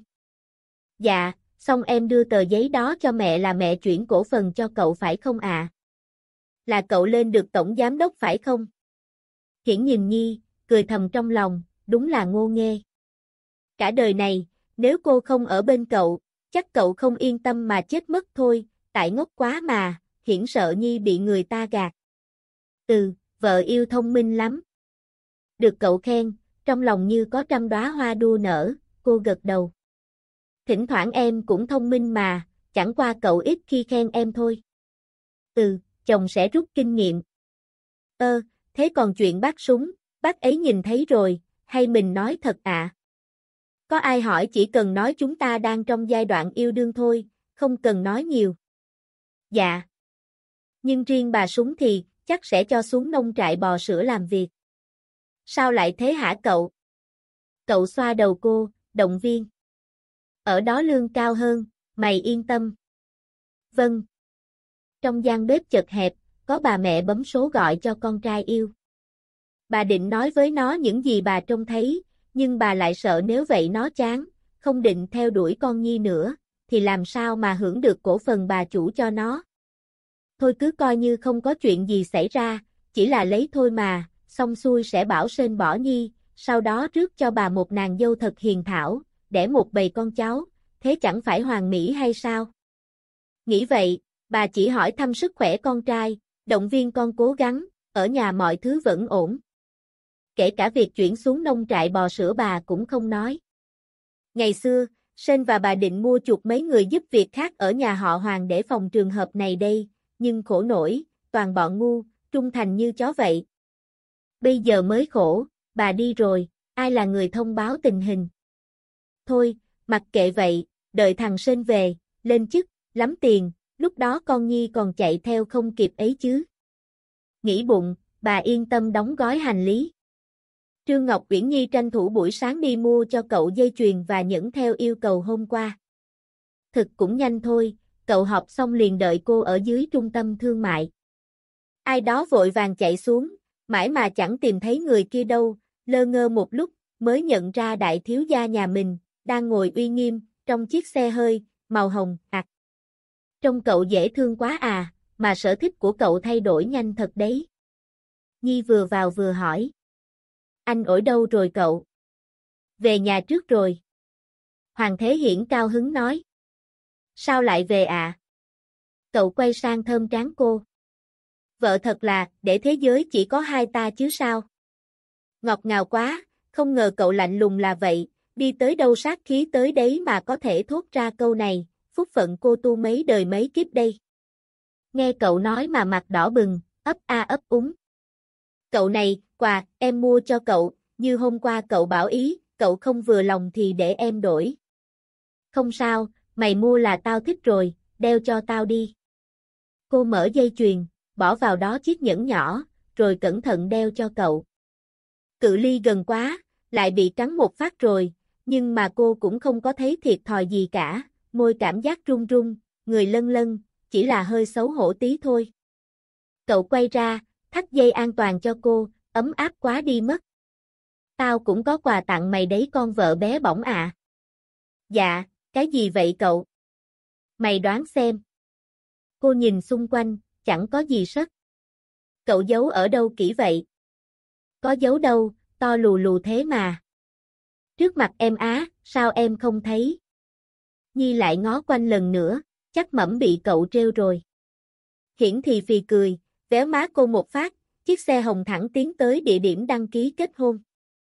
Dạ, xong em đưa tờ giấy đó cho mẹ là mẹ chuyển cổ phần cho cậu phải không ạ? À? Là cậu lên được tổng giám đốc phải không? Hiển nhìn Nhi, cười thầm trong lòng, đúng là ngô nghê. Cả đời này, nếu cô không ở bên cậu, chắc cậu không yên tâm mà chết mất thôi, tại ngốc quá mà, Hiển sợ Nhi bị người ta gạt. Ừ, vợ yêu thông minh lắm. Được cậu khen, trong lòng như có trăm đóa hoa đua nở, cô gật đầu. Thỉnh thoảng em cũng thông minh mà, chẳng qua cậu ít khi khen em thôi. Ừ, chồng sẽ rút kinh nghiệm. Ơ, thế còn chuyện bác Súng, bác ấy nhìn thấy rồi, hay mình nói thật ạ? À? Có ai hỏi chỉ cần nói chúng ta đang trong giai đoạn yêu đương thôi, không cần nói nhiều. Dạ. Nhưng riêng bà Súng thì, chắc sẽ cho xuống nông trại bò sữa làm việc. Sao lại thế hả cậu? Cậu xoa đầu cô, động viên. Ở đó lương cao hơn, mày yên tâm. Vâng. Trong gian bếp chật hẹp, có bà mẹ bấm số gọi cho con trai yêu. Bà định nói với nó những gì bà trông thấy, nhưng bà lại sợ nếu vậy nó chán, không định theo đuổi con Nhi nữa, thì làm sao mà hưởng được cổ phần bà chủ cho nó. Thôi cứ coi như không có chuyện gì xảy ra, chỉ là lấy thôi mà, xong xuôi sẽ bảo sên bỏ Nhi, sau đó rước cho bà một nàng dâu thật hiền thảo, đẻ một bầy con cháu, thế chẳng phải hoàn mỹ hay sao? Nghĩ vậy, bà chỉ hỏi thăm sức khỏe con trai, động viên con cố gắng, ở nhà mọi thứ vẫn ổn. Kể cả việc chuyển xuống nông trại bò sữa bà cũng không nói. Ngày xưa, Sên và bà định mua chuộc mấy người giúp việc khác ở nhà họ Hoàng để phòng trường hợp này đây, nhưng khổ nổi, toàn bọn ngu, trung thành như chó vậy. Bây giờ mới khổ, bà đi rồi, ai là người thông báo tình hình? Thôi, mặc kệ vậy, đợi thằng Sên về, lên chức, lắm tiền, lúc đó con Nhi còn chạy theo không kịp ấy chứ. Nghĩ bụng, bà yên tâm đóng gói hành lý. Trương Ngọc Uyển Nhi tranh thủ buổi sáng đi mua cho cậu dây chuyền và nhẫn theo yêu cầu hôm qua. Thực cũng nhanh thôi, cậu học xong liền đợi cô ở dưới trung tâm thương mại. Ai đó vội vàng chạy xuống, mãi mà chẳng tìm thấy người kia đâu, lơ ngơ một lúc, mới nhận ra đại thiếu gia nhà mình, đang ngồi uy nghiêm, trong chiếc xe hơi, màu hồng, ạt. Trông cậu dễ thương quá à, mà sở thích của cậu thay đổi nhanh thật đấy. Nhi vừa vào vừa hỏi. Anh ở đâu rồi cậu? Về nhà trước rồi. Hoàng Thế Hiển cao hứng nói. Sao lại về ạ? À? Cậu quay sang thơm trán cô. Vợ thật là, để thế giới chỉ có hai ta chứ sao? Ngọt ngào quá, không ngờ cậu lạnh lùng là vậy, đi tới đâu sát khí tới đấy mà có thể thốt ra câu này, phúc phận cô tu mấy đời mấy kiếp đây. Nghe cậu nói mà mặt đỏ bừng, ấp a ấp úng. Cậu này, quà, em mua cho cậu, như hôm qua cậu bảo ý, cậu không vừa lòng thì để em đổi. Không sao, mày mua là tao thích rồi, đeo cho tao đi. Cô mở dây chuyền, bỏ vào đó chiếc nhẫn nhỏ, rồi cẩn thận đeo cho cậu. Cự ly gần quá, lại bị cắn một phát rồi, nhưng mà cô cũng không có thấy thiệt thòi gì cả, môi cảm giác run run, người lân lân, chỉ là hơi xấu hổ tí thôi. Cậu quay ra, thắt dây an toàn cho cô, ấm áp quá đi mất. Tao cũng có quà tặng mày đấy con vợ bé bỏng ạ. À. Dạ, cái gì vậy cậu? Mày đoán xem. Cô nhìn xung quanh, chẳng có gì sất. Cậu giấu ở đâu kỹ vậy? Có giấu đâu, to lù lù thế mà. Trước mặt em á, sao em không thấy? Nhi lại ngó quanh lần nữa, chắc Mẫm bị cậu trêu rồi. Hiển thì phì cười, véo má cô một phát, chiếc xe hồng thẳng tiến tới địa điểm đăng ký kết hôn.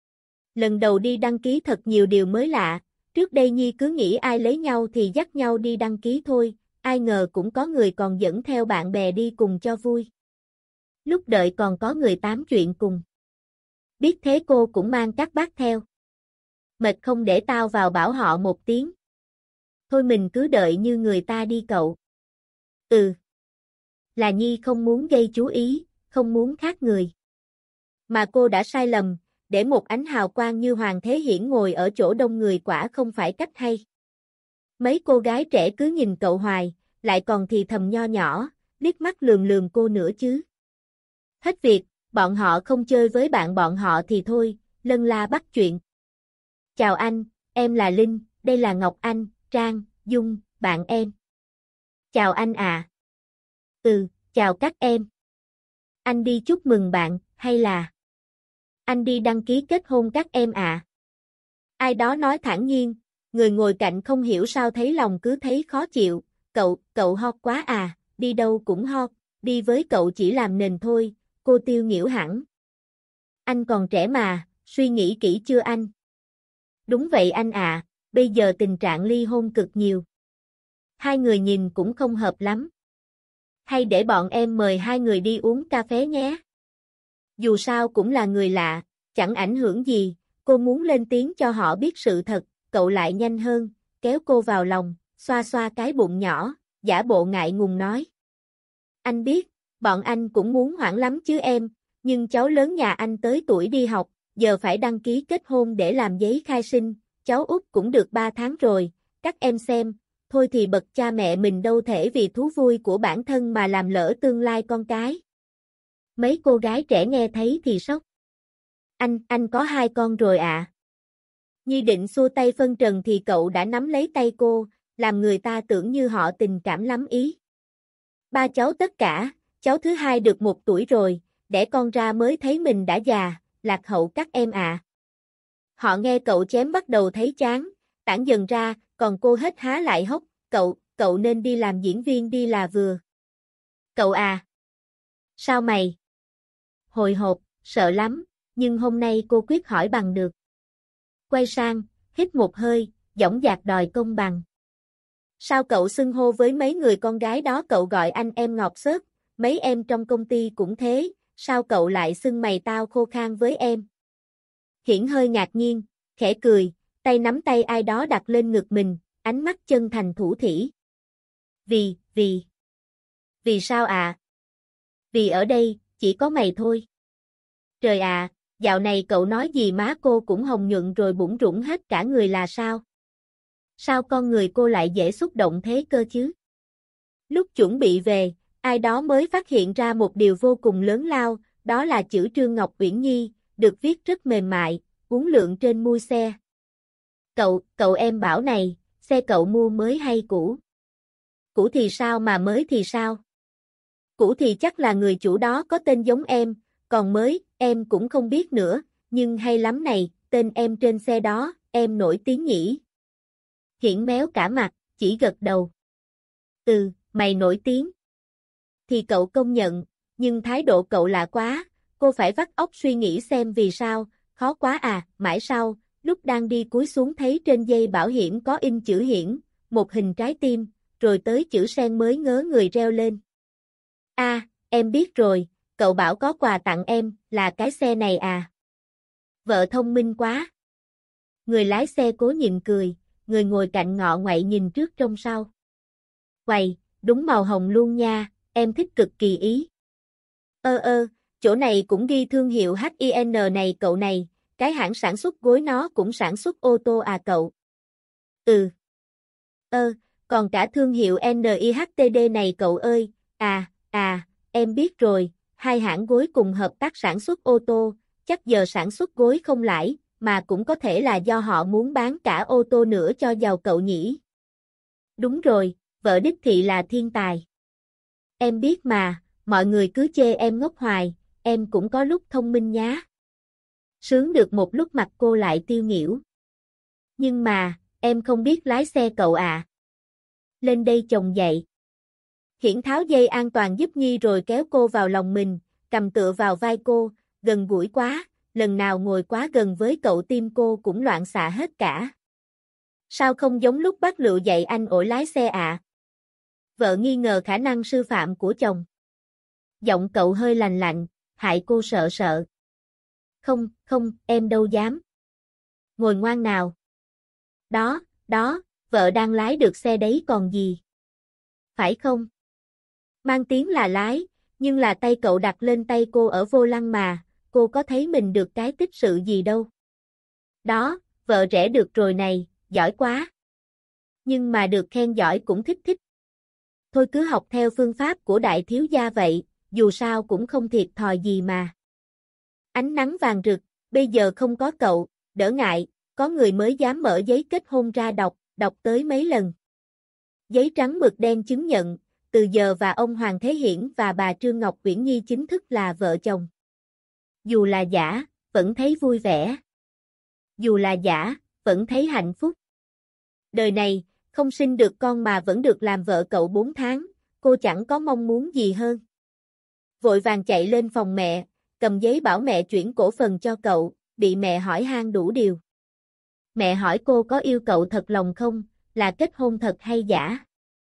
Lần đầu đi đăng ký thật nhiều điều mới lạ, trước đây Nhi cứ nghĩ ai lấy nhau thì dắt nhau đi đăng ký thôi, ai ngờ cũng có người còn dẫn theo bạn bè đi cùng cho vui. Lúc đợi còn có người tám chuyện cùng. Biết thế cô cũng mang các bác theo. Mệt không để tao vào bảo họ một tiếng. Thôi mình cứ đợi như người ta đi cậu. Ừ. Là Nhi không muốn gây chú ý, không muốn khác người. Mà cô đã sai lầm, để một ánh hào quang như Hoàng Thế Hiển ngồi ở chỗ đông người quả không phải cách hay. Mấy cô gái trẻ cứ nhìn cậu hoài, lại còn thì thầm nho nhỏ, liếc mắt lườm lườm cô nữa chứ. Hết việc, bọn họ không chơi với bạn bọn họ thì thôi, lân la bắt chuyện. Chào anh, em là Linh, đây là Ngọc Anh, Trang, Dung, bạn em. Chào anh à. Ừ, chào các em. Anh đi chúc mừng bạn, hay là... Anh đi đăng ký kết hôn các em à. Ai đó nói thản nhiên, người ngồi cạnh không hiểu sao thấy lòng cứ thấy khó chịu, cậu, cậu hot quá à, đi đâu cũng hot, đi với cậu chỉ làm nền thôi, cô tiêu nghỉu hẳn. Anh còn trẻ mà, suy nghĩ kỹ chưa anh? Đúng vậy anh à, bây giờ tình trạng ly hôn cực nhiều. Hai người nhìn cũng không hợp lắm. Hay để bọn em mời hai người đi uống cà phê nhé. Dù sao cũng là người lạ, chẳng ảnh hưởng gì, cô muốn lên tiếng cho họ biết sự thật, cậu lại nhanh hơn, kéo cô vào lòng, xoa xoa cái bụng nhỏ, giả bộ ngại ngùng nói. Anh biết, bọn anh cũng muốn hoãn lắm chứ em, nhưng cháu lớn nhà anh tới tuổi đi học, giờ phải đăng ký kết hôn để làm giấy khai sinh, cháu út cũng được ba tháng rồi, các em xem, thôi thì bậc cha mẹ mình đâu thể vì thú vui của bản thân mà làm lỡ tương lai con cái. Mấy cô gái trẻ nghe thấy thì sốc. Anh, anh có hai con rồi ạ. À? Nhi định xua tay phân trần thì cậu đã nắm lấy tay cô, làm người ta tưởng như họ tình cảm lắm ý. Ba cháu tất cả, cháu thứ hai được một tuổi rồi, đẻ con ra mới thấy mình đã già, lạc hậu các em ạ. À. Họ nghe cậu chém bắt đầu thấy chán, tản dần ra, còn cô hết há lại hốc, cậu, cậu nên đi làm diễn viên đi là vừa. Cậu à. Sao mày? Hồi hộp, sợ lắm, nhưng hôm nay cô quyết hỏi bằng được. Quay sang, hít một hơi, dõng dạc đòi công bằng. Sao cậu xưng hô với mấy người con gái đó cậu gọi anh em ngọt xớt, mấy em trong công ty cũng thế, sao cậu lại xưng mày tao khô khan với em? Hiển hơi ngạc nhiên, khẽ cười, tay nắm tay ai đó đặt lên ngực mình, ánh mắt chân thành thủ thỉ. Vì, vì. Vì sao à? Vì ở đây, chỉ có mày thôi. Trời à, dạo này cậu nói gì má cô cũng hồng nhuận rồi bủn rủn hết cả người là sao? Sao con người cô lại dễ xúc động thế cơ chứ? Lúc chuẩn bị về, ai đó mới phát hiện ra một điều vô cùng lớn lao, đó là chữ Trương Ngọc Uyển Nhi, được viết rất mềm mại, uốn lượn trên mui xe. Cậu, cậu em bảo này, xe cậu mua mới hay cũ? Cũ thì sao mà mới thì sao? Cũ thì chắc là người chủ đó có tên giống em, còn mới, em cũng không biết nữa, nhưng hay lắm này, tên em trên xe đó, em nổi tiếng nhỉ? Hiển méo cả mặt, chỉ gật đầu. Ừ, mày nổi tiếng. Thì cậu công nhận, nhưng thái độ cậu lạ quá, cô phải vắt óc suy nghĩ xem vì sao, khó quá à, mãi sau, lúc đang đi cúi xuống thấy trên dây bảo hiểm có in chữ Hiển, một hình trái tim, rồi tới chữ sen mới ngớ người reo lên. A, à, em biết rồi, cậu bảo có quà tặng em, là cái xe này à? Vợ thông minh quá. Người lái xe cố nhịn cười, người ngồi cạnh ngọ ngoại nhìn trước trông sau. Quầy, đúng màu hồng luôn nha, em thích cực kỳ ý. Ơ ơ, chỗ này cũng ghi thương hiệu hát i en này cậu này, cái hãng sản xuất gối nó cũng sản xuất ô tô à cậu? Ừ. Ơ, còn cả thương hiệu en i hát tê đê này cậu ơi, à, à, em biết rồi, hai hãng gối cùng hợp tác sản xuất ô tô, chắc giờ sản xuất gối không lãi, mà cũng có thể là do họ muốn bán cả ô tô nữa cho giàu cậu nhỉ? Đúng rồi, vợ đích thị là thiên tài. Em biết mà, mọi người cứ chê em ngốc hoài, em cũng có lúc thông minh nhá. Sướng được một lúc mặt cô lại tiêu nghỉu. Nhưng mà, em không biết lái xe cậu à. Lên đây chồng dậy. Hiển tháo dây an toàn giúp Nhi rồi kéo cô vào lòng mình, cầm tựa vào vai cô, gần gũi quá, lần nào ngồi quá gần với cậu tim cô cũng loạn xạ hết cả. Sao không giống lúc bác Lựu dạy anh ổi lái xe ạ? À? Vợ nghi ngờ khả năng sư phạm của chồng. Giọng cậu hơi lành lạnh, hại cô sợ sợ. Không, không, em đâu dám. Ngồi ngoan nào. Đó, đó, vợ đang lái được xe đấy còn gì. Phải không? Mang tiếng là lái, nhưng là tay cậu đặt lên tay cô ở vô lăng mà, cô có thấy mình được cái tích sự gì đâu. Đó, vợ rẽ được rồi này, giỏi quá. Nhưng mà được khen giỏi cũng thích thích. Thôi cứ học theo phương pháp của đại thiếu gia vậy, dù sao cũng không thiệt thòi gì mà. Ánh nắng vàng rực, bây giờ không có cậu, đỡ ngại, có người mới dám mở giấy kết hôn ra đọc, đọc tới mấy lần. Giấy trắng mực đen chứng nhận, từ giờ và ông Hoàng Thế Hiển và bà Trương Ngọc Uyển Nhi chính thức là vợ chồng. Dù là giả, vẫn thấy vui vẻ. Dù là giả, vẫn thấy hạnh phúc. Đời này, không sinh được con mà vẫn được làm vợ cậu bốn tháng, cô chẳng có mong muốn gì hơn. Vội vàng chạy lên phòng mẹ, cầm giấy bảo mẹ chuyển cổ phần cho cậu, bị mẹ hỏi han đủ điều. Mẹ hỏi cô có yêu cậu thật lòng không, là kết hôn thật hay giả.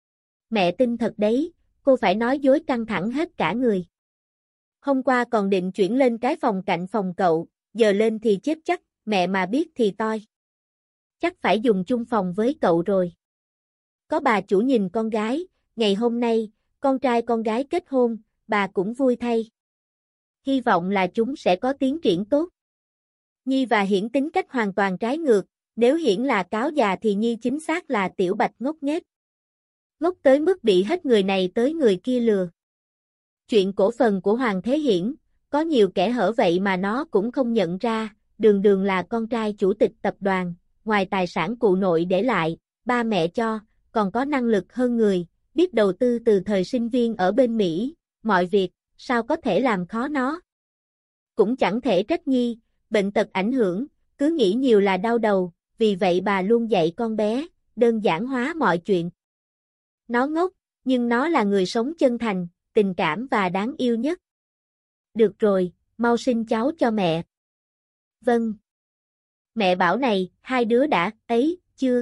Mẹ tin thật đấy, cô phải nói dối căng thẳng hết cả người. Hôm qua còn định chuyển lên cái phòng cạnh phòng cậu, giờ lên thì chết chắc, mẹ mà biết thì toi. Chắc phải dùng chung phòng với cậu rồi. Có bà chủ nhìn con gái, ngày hôm nay, con trai con gái kết hôn, bà cũng vui thay. Hy vọng là chúng sẽ có tiến triển tốt. Nhi và Hiển tính cách hoàn toàn trái ngược, nếu Hiển là cáo già thì Nhi chính xác là tiểu bạch ngốc nghếch. Ngốc tới mức bị hết người này tới người kia lừa. Chuyện cổ phần của Hoàng Thế Hiển, có nhiều kẻ hở vậy mà nó cũng không nhận ra, đường đường là con trai chủ tịch tập đoàn, ngoài tài sản cụ nội để lại, ba mẹ cho, còn có năng lực hơn người, biết đầu tư từ thời sinh viên ở bên Mỹ, mọi việc, sao có thể làm khó nó. Cũng chẳng thể trách Nhi, bệnh tật ảnh hưởng, cứ nghĩ nhiều là đau đầu, vì vậy bà luôn dạy con bé, đơn giản hóa mọi chuyện. Nó ngốc, nhưng nó là người sống chân thành, tình cảm và đáng yêu nhất. Được rồi, mau sinh cháu cho mẹ. Vâng. Mẹ bảo này, hai đứa đã, ấy, chưa?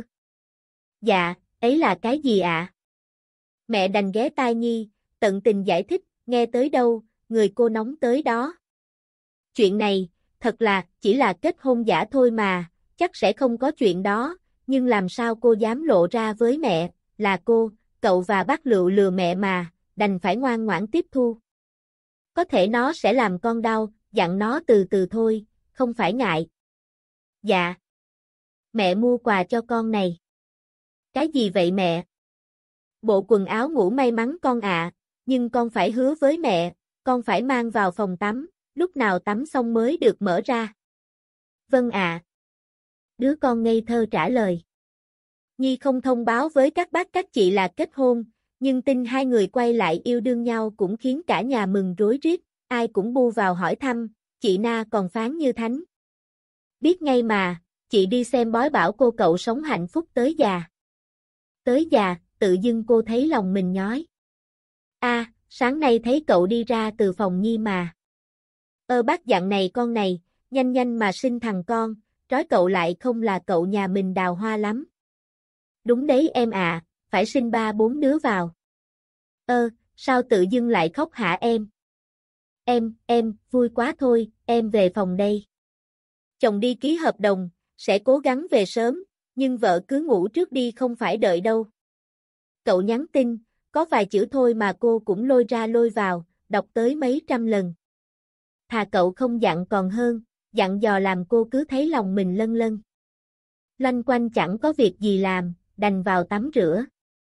Dạ, ấy là cái gì ạ? À? Mẹ đành ghé tai Nhi, tận tình giải thích, nghe tới đâu, người cô nóng tới đó. Chuyện này, thật là, chỉ là kết hôn giả thôi mà, chắc sẽ không có chuyện đó, nhưng làm sao cô dám lộ ra với mẹ, là cô, cậu và bác Lựu lừa mẹ mà, đành phải ngoan ngoãn tiếp thu. Có thể nó sẽ làm con đau, dặn nó từ từ thôi, không phải ngại. Dạ. Mẹ mua quà cho con này. Cái gì vậy mẹ? Bộ quần áo ngủ may mắn con ạ, à, nhưng con phải hứa với mẹ, con phải mang vào phòng tắm, lúc nào tắm xong mới được mở ra. Vâng ạ. À. Đứa con ngây thơ trả lời. Nhi không thông báo với các bác các chị là kết hôn, nhưng tin hai người quay lại yêu đương nhau cũng khiến cả nhà mừng rối rít, ai cũng bu vào hỏi thăm, chị Na còn phán như thánh. Biết ngay mà, chị đi xem bói bảo cô cậu sống hạnh phúc tới già. Tới già, tự dưng cô thấy lòng mình nhói. A, à, sáng nay thấy cậu đi ra từ phòng Nhi mà. Ơ bác dặn này con này, nhanh nhanh mà sinh thằng con, trói cậu lại không là cậu nhà mình đào hoa lắm. Đúng đấy em à, phải sinh ba bốn đứa vào. Ơ, sao tự dưng lại khóc hả em? Em, em, vui quá thôi, em về phòng đây. Chồng đi ký hợp đồng, sẽ cố gắng về sớm, nhưng vợ cứ ngủ trước đi không phải đợi đâu. Cậu nhắn tin, có vài chữ thôi mà cô cũng lôi ra lôi vào, đọc tới mấy trăm lần. Thà cậu không dặn còn hơn, dặn dò làm cô cứ thấy lòng mình lân lân. Loanh quanh chẳng có việc gì làm, đành vào tắm rửa.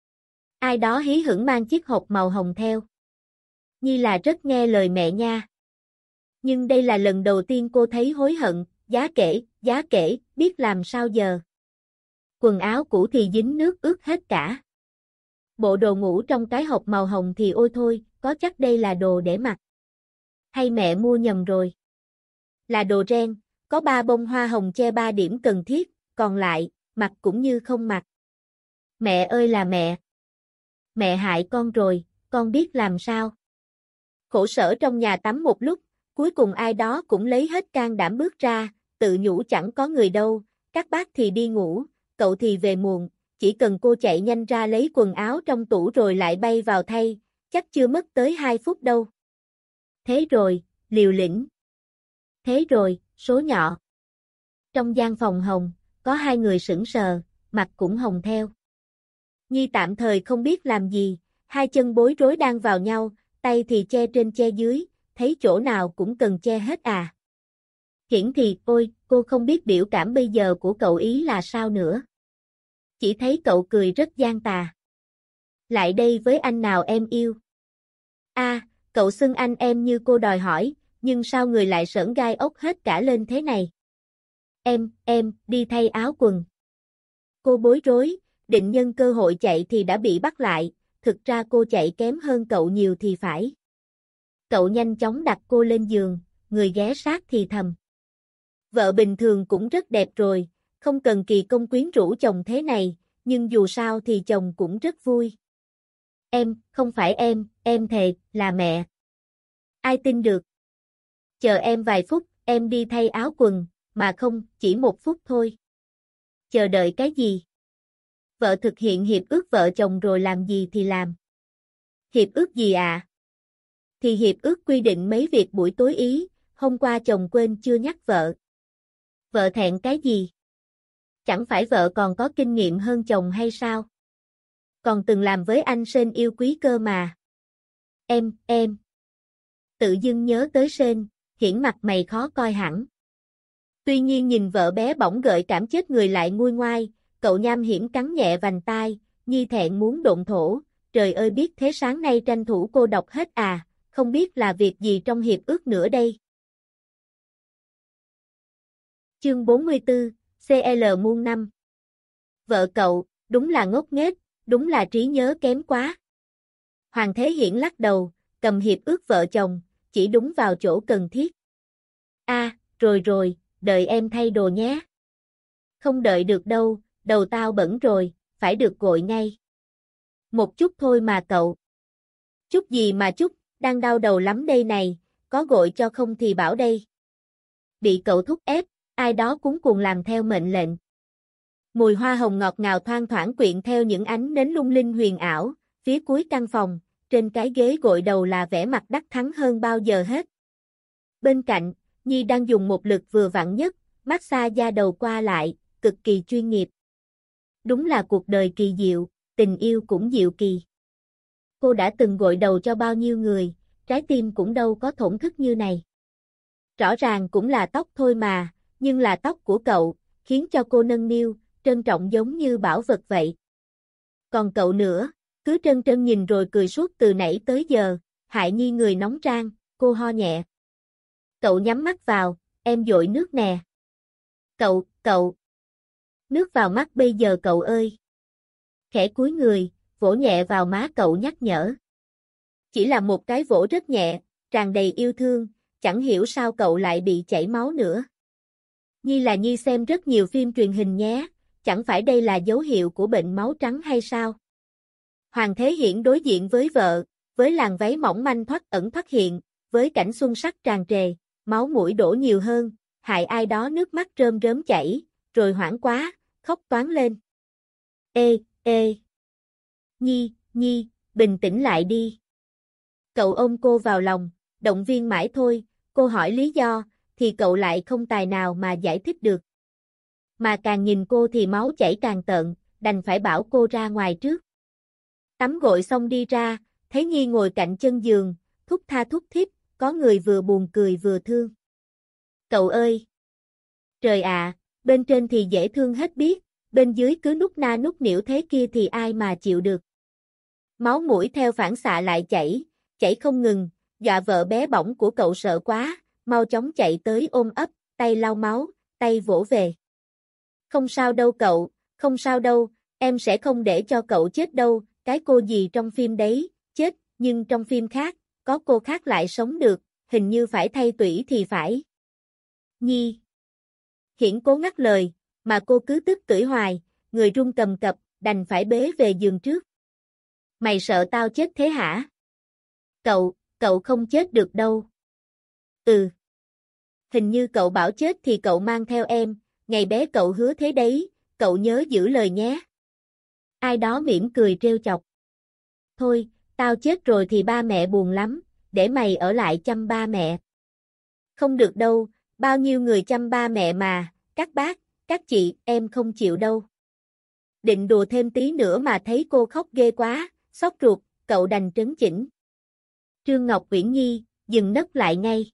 Ai đó hí hửng mang chiếc hộp màu hồng theo. Nhi là rất nghe lời mẹ nha. Nhưng đây là lần đầu tiên cô thấy hối hận, giá kể, giá kể, biết làm sao giờ. Quần áo cũ thì dính nước ướt hết cả. Bộ đồ ngủ trong cái hộp màu hồng thì ôi thôi, có chắc đây là đồ để mặc. Hay mẹ mua nhầm rồi. Là đồ ren, có ba bông hoa hồng che ba điểm cần thiết, còn lại, mặc cũng như không mặc. Mẹ ơi là mẹ. Mẹ hại con rồi, con biết làm sao. Khổ sở trong nhà tắm một lúc, cuối cùng ai đó cũng lấy hết can đảm bước ra, tự nhủ chẳng có người đâu, các bác thì đi ngủ, cậu thì về muộn, chỉ cần cô chạy nhanh ra lấy quần áo trong tủ rồi lại bay vào thay, chắc chưa mất tới hai phút đâu. Thế rồi, liều lĩnh. Thế rồi, số nhỏ. Trong gian phòng hồng, có hai người sững sờ, mặt cũng hồng theo. Nhi tạm thời không biết làm gì, hai chân bối rối đang vào nhau, tay thì che trên che dưới, thấy chỗ nào cũng cần che hết à. Hiển thì, ôi, cô không biết biểu cảm bây giờ của cậu ý là sao nữa. Chỉ thấy cậu cười rất gian tà. Lại đây với anh nào em yêu. A, à, cậu xưng anh em như cô đòi hỏi, nhưng sao người lại sởn gai ốc hết cả lên thế này. Em, em, đi thay áo quần. Cô bối rối, định nhân cơ hội chạy thì đã bị bắt lại, thực ra cô chạy kém hơn cậu nhiều thì phải. Cậu nhanh chóng đặt cô lên giường, người ghé sát thì thầm. Vợ bình thường cũng rất đẹp rồi, không cần kỳ công quyến rũ chồng thế này, nhưng dù sao thì chồng cũng rất vui. Em, không phải em, em thề, là mẹ. Ai tin được? Chờ em vài phút, em đi thay áo quần, mà không, chỉ một phút thôi. Chờ đợi cái gì? Vợ thực hiện hiệp ước vợ chồng rồi làm gì thì làm. Hiệp ước gì à? Thì hiệp ước quy định mấy việc buổi tối ý, hôm qua chồng quên chưa nhắc vợ. Vợ thẹn cái gì? Chẳng phải vợ còn có kinh nghiệm hơn chồng hay sao? Còn từng làm với anh Sên yêu quý cơ mà. Em, em. Tự dưng nhớ tới Sên, Hiển mặt mày khó coi hẳn. Tuy nhiên nhìn vợ bé bỏng gợi cảm chết người lại nguôi ngoai, cậu nham hiểm cắn nhẹ vành tai, Nhi thẹn muốn độn thổ, trời ơi biết thế sáng nay tranh thủ cô độc hết à, không biết là việc gì trong hiệp ước nữa đây. Chương bốn mươi tư, xê lờ muôn năm. Vợ cậu, đúng là ngốc nghếch, đúng là trí nhớ kém quá. Hoàng Thế Hiển lắc đầu, cầm hiệp ước vợ chồng, chỉ đúng vào chỗ cần thiết. A, à, rồi rồi, đợi em thay đồ nhé. Không đợi được đâu, đầu tao bẩn rồi, phải được gội ngay. Một chút thôi mà cậu. Chút gì mà chút, đang đau đầu lắm đây này, có gội cho không thì bảo đây. Bị cậu thúc ép, ai đó cuống cuồng làm theo mệnh lệnh. Mùi hoa hồng ngọt ngào thoang thoảng quyện theo những ánh nến lung linh huyền ảo, phía cuối căn phòng, trên cái ghế gội đầu là vẻ mặt đắc thắng hơn bao giờ hết. Bên cạnh, Nhi đang dùng một lực vừa vặn nhất, massage da đầu qua lại, cực kỳ chuyên nghiệp. Đúng là cuộc đời kỳ diệu, tình yêu cũng diệu kỳ. Cô đã từng gội đầu cho bao nhiêu người, trái tim cũng đâu có thổn thức như này. Rõ ràng cũng là tóc thôi mà, nhưng là tóc của cậu, khiến cho cô nâng niu, trân trọng giống như bảo vật vậy. Còn cậu nữa, cứ trân trân nhìn rồi cười suốt từ nãy tới giờ, hại Nhi người nóng rang, cô ho nhẹ. Cậu nhắm mắt vào, em dội nước nè. Cậu, cậu. Nước vào mắt bây giờ cậu ơi. Khẽ cúi người, vỗ nhẹ vào má cậu nhắc nhở. Chỉ là một cái vỗ rất nhẹ, tràn đầy yêu thương, chẳng hiểu sao cậu lại bị chảy máu nữa. Nhi là Nhi xem rất nhiều phim truyền hình nhé, chẳng phải đây là dấu hiệu của bệnh máu trắng hay sao? Hoàng Thế Hiển đối diện với vợ, với làn váy mỏng manh thoát ẩn thoát hiện, với cảnh xuân sắc tràn trề, máu mũi đổ nhiều hơn, hại ai đó nước mắt rơm rớm chảy, rồi hoảng quá, khóc toáng lên. Ê, ê! Nhi, Nhi, bình tĩnh lại đi. Cậu ôm cô vào lòng, động viên mãi thôi, cô hỏi lý do, thì cậu lại không tài nào mà giải thích được. Mà càng nhìn cô thì máu chảy càng tợn, đành phải bảo cô ra ngoài trước. Tắm gội xong đi ra, thấy Nhi ngồi cạnh chân giường, thúc tha thúc thít, có người vừa buồn cười vừa thương. Cậu ơi! Trời ạ, bên trên thì dễ thương hết biết, bên dưới cứ nút na nút nịu thế kia thì ai mà chịu được. Máu mũi theo phản xạ lại chảy, chảy không ngừng, dọa vợ bé bỏng của cậu sợ quá, mau chóng chạy tới ôm ấp, tay lau máu, tay vỗ về. Không sao đâu cậu, không sao đâu, em sẽ không để cho cậu chết đâu, cái cô gì trong phim đấy, chết, nhưng trong phim khác, có cô khác lại sống được, hình như phải thay tủy thì phải. Nhi. Hiển cố ngắt lời, mà cô cứ tức tưởi hoài, người run cầm cập, đành phải bế về giường trước. Mày sợ tao chết thế hả? Cậu, cậu không chết được đâu. Ừ. Hình như cậu bảo chết thì cậu mang theo em, ngày bé cậu hứa thế đấy, cậu nhớ giữ lời nhé. Ai đó mỉm cười trêu chọc. Thôi, tao chết rồi thì ba mẹ buồn lắm, để mày ở lại chăm ba mẹ. Không được đâu, bao nhiêu người chăm ba mẹ mà, các bác, các chị, em không chịu đâu. Định đùa thêm tí nữa mà thấy cô khóc ghê quá, xót ruột, cậu đành trấn chỉnh. Trương Ngọc Uyển Nhi, dừng nấc lại ngay.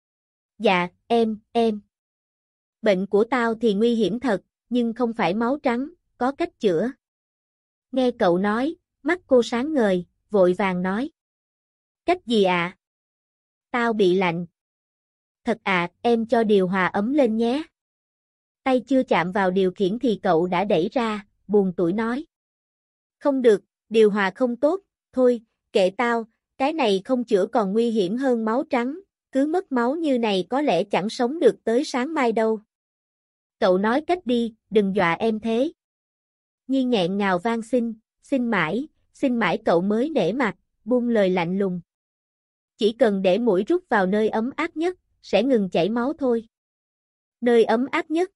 Dạ, em, em. Bệnh của tao thì nguy hiểm thật, nhưng không phải máu trắng, có cách chữa. Nghe cậu nói, mắt cô sáng ngời, vội vàng nói. Cách gì ạ? À? Tao bị lạnh. Thật à, em cho điều hòa ấm lên nhé. Tay chưa chạm vào điều khiển thì cậu đã đẩy ra, buồn tủi nói. Không được, điều hòa không tốt, thôi, kệ tao, cái này không chữa còn nguy hiểm hơn máu trắng, cứ mất máu như này có lẽ chẳng sống được tới sáng mai đâu. Cậu nói cách đi, đừng dọa em thế. Nhi nghẹn ngào van xin, xin mãi, xin mãi cậu mới nể mặt, buông lời lạnh lùng. Chỉ cần để mũi rút vào nơi ấm áp nhất, sẽ ngừng chảy máu thôi. Nơi ấm áp nhất?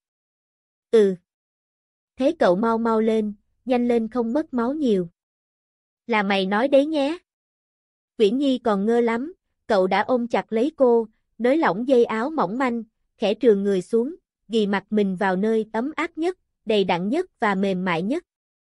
Ừ. Thế cậu mau mau lên, nhanh lên không mất máu nhiều. Là mày nói đấy nhé. Uyển Nhi còn ngơ lắm, cậu đã ôm chặt lấy cô, nới lỏng dây áo mỏng manh, khẽ trườn người xuống, ghì mặt mình vào nơi ấm áp nhất, đầy đặn nhất và mềm mại nhất.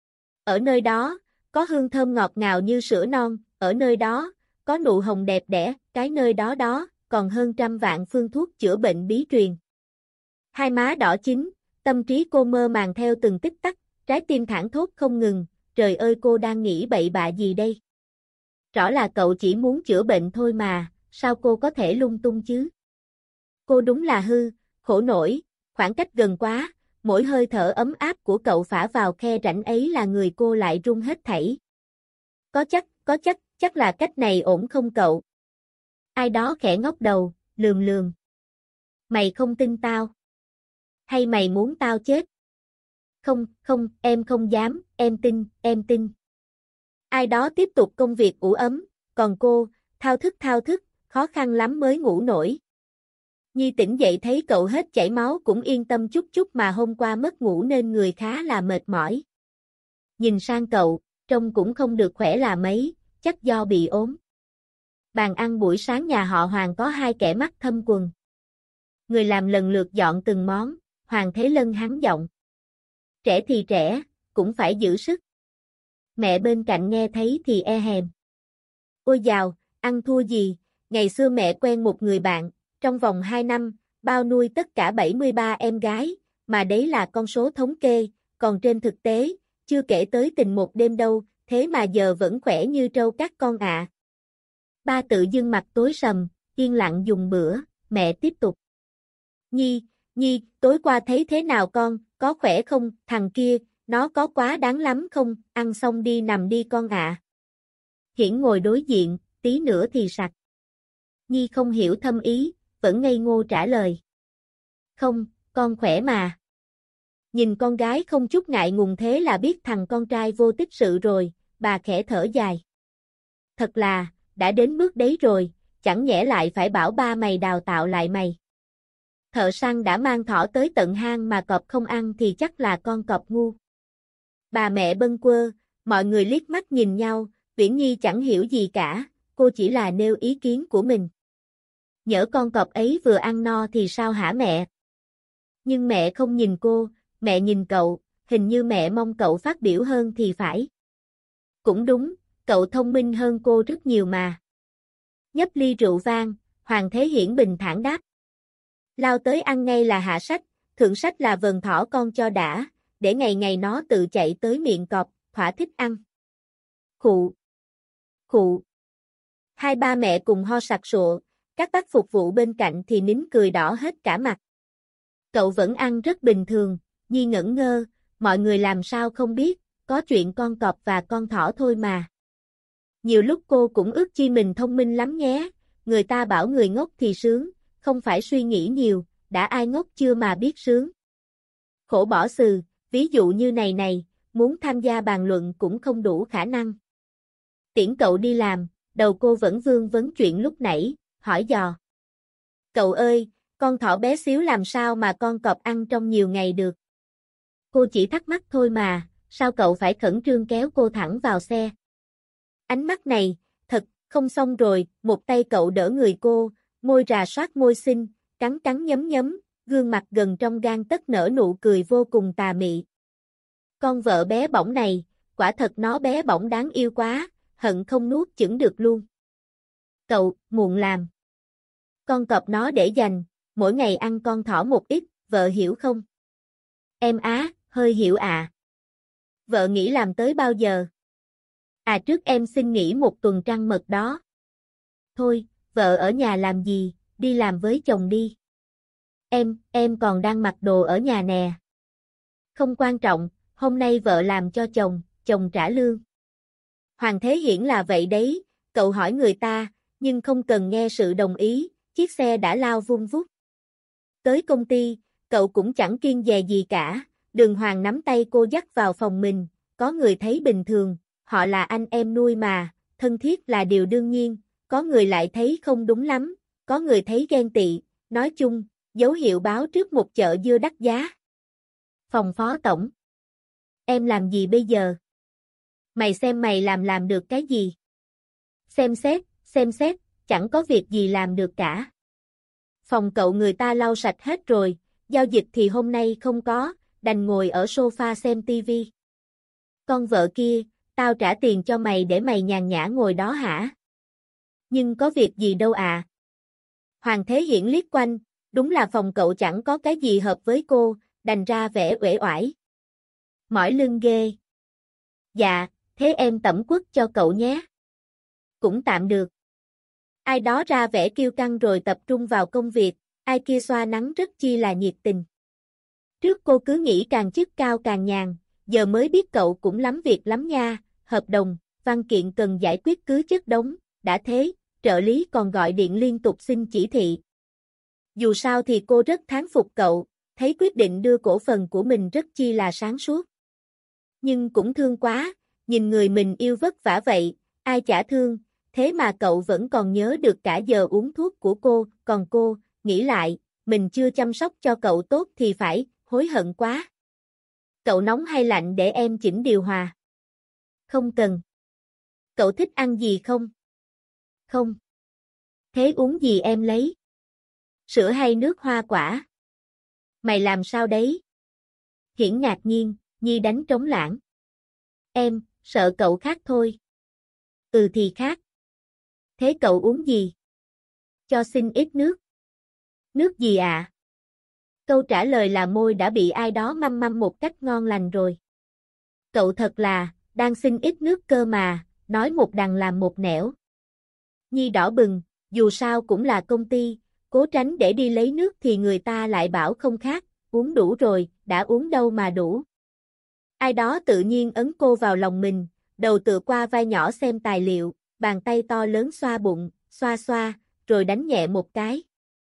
Ở nơi đó, có hương thơm ngọt ngào như sữa non, ở nơi đó, có nụ hồng đẹp đẽ, cái nơi đó đó, còn hơn trăm vạn phương thuốc chữa bệnh bí truyền. Hai má đỏ chín, tâm trí cô mơ màng theo từng tích tắc, trái tim thảng thốt không ngừng, trời ơi cô đang nghĩ bậy bạ gì đây? Rõ là cậu chỉ muốn chữa bệnh thôi mà, sao cô có thể lung tung chứ? Cô đúng là hư, khổ nổi, khoảng cách gần quá, mỗi hơi thở ấm áp của cậu phả vào khe rãnh ấy là người cô lại run hết thảy. Có chắc, có chắc, chắc là cách này ổn không cậu? Ai đó khẽ ngóc đầu, lườm lườm. Mày không tin tao? Hay mày muốn tao chết? Không, không, em không dám, em tin, em tin. Ai đó tiếp tục công việc ủ ấm, còn cô, thao thức thao thức, khó khăn lắm mới ngủ nổi. Nhi tỉnh dậy thấy cậu hết chảy máu cũng yên tâm chút chút mà hôm qua mất ngủ nên người khá là mệt mỏi. Nhìn sang cậu, trông cũng không được khỏe là mấy, chắc do bị ốm. Bàn ăn buổi sáng nhà họ Hoàng có hai kẻ mắt thâm quần. Người làm lần lượt dọn từng món, Hoàng Thế Lân hắn giọng. Trẻ thì trẻ, cũng phải giữ sức. Mẹ bên cạnh nghe thấy thì e hèm. Ôi dào, ăn thua gì, ngày xưa mẹ quen một người bạn, trong vòng hai năm, bao nuôi tất cả bảy mươi ba em gái, mà đấy là con số thống kê, còn trên thực tế, chưa kể tới tình một đêm đâu, thế mà giờ vẫn khỏe như trâu các con ạ. À. Ba tự dưng mặt tối sầm, yên lặng dùng bữa, mẹ tiếp tục. Nhi, Nhi, tối qua thấy thế nào con, có khỏe không, thằng kia, nó có quá đáng lắm không, ăn xong đi nằm đi con ạ. À. Hiển ngồi đối diện, tí nữa thì sặc. Nhi không hiểu thâm ý, vẫn ngây ngô trả lời. Không, con khỏe mà. Nhìn con gái không chút ngại ngùng thế là biết thằng con trai vô tích sự rồi, bà khẽ thở dài. Thật là, đã đến bước đấy rồi, chẳng nhẽ lại phải bảo ba mày đào tạo lại mày. Thợ săn đã mang thỏ tới tận hang mà cọp không ăn thì chắc là con cọp ngu. Bà mẹ bâng quơ, mọi người liếc mắt nhìn nhau, Viễn Nhi chẳng hiểu gì cả, cô chỉ là nêu ý kiến của mình. Nhỡ con cọp ấy vừa ăn no thì sao hả mẹ? Nhưng mẹ không nhìn cô, mẹ nhìn cậu, hình như mẹ mong cậu phát biểu hơn thì phải. Cũng đúng, cậu thông minh hơn cô rất nhiều mà. Nhấp ly rượu vang, Hoàng Thế Hiển bình thản đáp. Lao tới ăn ngay là hạ sách, thượng sách là vần thỏ con cho đã, để ngày ngày nó tự chạy tới miệng cọp, thỏa thích ăn. Khụ. Khụ. Hai ba mẹ cùng ho sặc sụa, các bác phục vụ bên cạnh thì nín cười đỏ hết cả mặt. Cậu vẫn ăn rất bình thường, Nhi ngẩn ngơ, mọi người làm sao không biết, có chuyện con cọp và con thỏ thôi mà. Nhiều lúc cô cũng ước chi mình thông minh lắm nhé, người ta bảo người ngốc thì sướng, không phải suy nghĩ nhiều, đã ai ngốc chưa mà biết sướng. Khổ bỏ sừ, ví dụ như này này, muốn tham gia bàn luận cũng không đủ khả năng. Tiễn cậu đi làm, đầu cô vẫn vương vấn chuyện lúc nãy, hỏi dò. Cậu ơi, con thỏ bé xíu làm sao mà con cọp ăn trong nhiều ngày được? Cô chỉ thắc mắc thôi mà, sao cậu phải khẩn trương kéo cô thẳng vào xe? Ánh mắt này, thật, không xong rồi, một tay cậu đỡ người cô, môi rà soát môi xinh, cắn cắn nhấm nhấm, gương mặt gần trong gang tấc nở nụ cười vô cùng tà mị. Con vợ bé bỏng này, quả thật nó bé bỏng đáng yêu quá, hận không nuốt chửng được luôn. Cậu, muộn làm. Con cọp nó để dành, mỗi ngày ăn con thỏ một ít, vợ hiểu không? Em á, hơi hiểu à. Vợ nghĩ làm tới bao giờ? À trước em xin nghỉ một tuần trăng mật đó. Thôi, vợ ở nhà làm gì, đi làm với chồng đi. Em, em còn đang mặc đồ ở nhà nè. Không quan trọng, hôm nay vợ làm cho chồng, chồng trả lương. Hoàng Thế Hiển là vậy đấy, cậu hỏi người ta, nhưng không cần nghe sự đồng ý, chiếc xe đã lao vun vút. Tới công ty, cậu cũng chẳng kiêng dè gì cả, Đường Hoàng nắm tay cô dắt vào phòng mình, có người thấy bình thường, họ là anh em nuôi mà, thân thiết là điều đương nhiên, có người lại thấy không đúng lắm, có người thấy ghen tị, nói chung, dấu hiệu báo trước một chợ dưa đắt giá. Phòng phó tổng. Em làm gì bây giờ? Mày xem mày làm làm được cái gì? Xem xét, xem xét, chẳng có việc gì làm được cả. Phòng cậu người ta lau sạch hết rồi, giao dịch thì hôm nay không có, đành ngồi ở sofa xem tivi. Con vợ kia, tao trả tiền cho mày để mày nhàn nhã ngồi đó hả? Nhưng có việc gì đâu à? Hoàng Thế Hiển liếc quanh, Đúng là phòng cậu chẳng có cái gì hợp với cô, đành ra vẻ uể oải. Mỏi lưng ghê. Dạ, thế em tẩm quất cho cậu nhé. Cũng tạm được. Ai đó ra vẻ kiêu căng rồi tập trung vào công việc, ai kia xoa nắng rất chi là nhiệt tình. Trước cô cứ nghĩ càng chức cao càng nhàn, giờ mới biết cậu cũng lắm việc lắm nha, hợp đồng, văn kiện cần giải quyết cứ chất đống, đã thế, trợ lý còn gọi điện liên tục xin chỉ thị. Dù sao thì cô rất thán phục cậu, thấy quyết định đưa cổ phần của mình rất chi là sáng suốt. Nhưng cũng thương quá, nhìn người mình yêu vất vả vậy, ai chả thương, thế mà cậu vẫn còn nhớ được cả giờ uống thuốc của cô, còn cô, nghĩ lại, mình chưa chăm sóc cho cậu tốt thì phải, hối hận quá. Cậu nóng hay lạnh để em chỉnh điều hòa? Không cần. Cậu thích ăn gì không? Không. Thế uống gì em lấy? Sữa hay nước hoa quả? Mày làm sao đấy? Hiển ngạc nhiên, Nhi đánh trống lãng. Em, sợ cậu khát thôi. Ừ thì khát. Thế cậu uống gì? Cho xin ít nước. Nước gì ạ? À? Câu trả lời là môi đã bị ai đó măm măm một cách ngon lành rồi. Cậu thật là, đang xin ít nước cơ mà, nói một đằng làm một nẻo. Nhi đỏ bừng, dù sao cũng là công ty, cố tránh để đi lấy nước thì người ta lại bảo không khát, uống đủ rồi, đã uống đâu mà đủ. Ai đó tự nhiên ấn cô vào lòng mình, đầu tựa qua vai nhỏ xem tài liệu, bàn tay to lớn xoa bụng, xoa xoa, rồi đánh nhẹ một cái.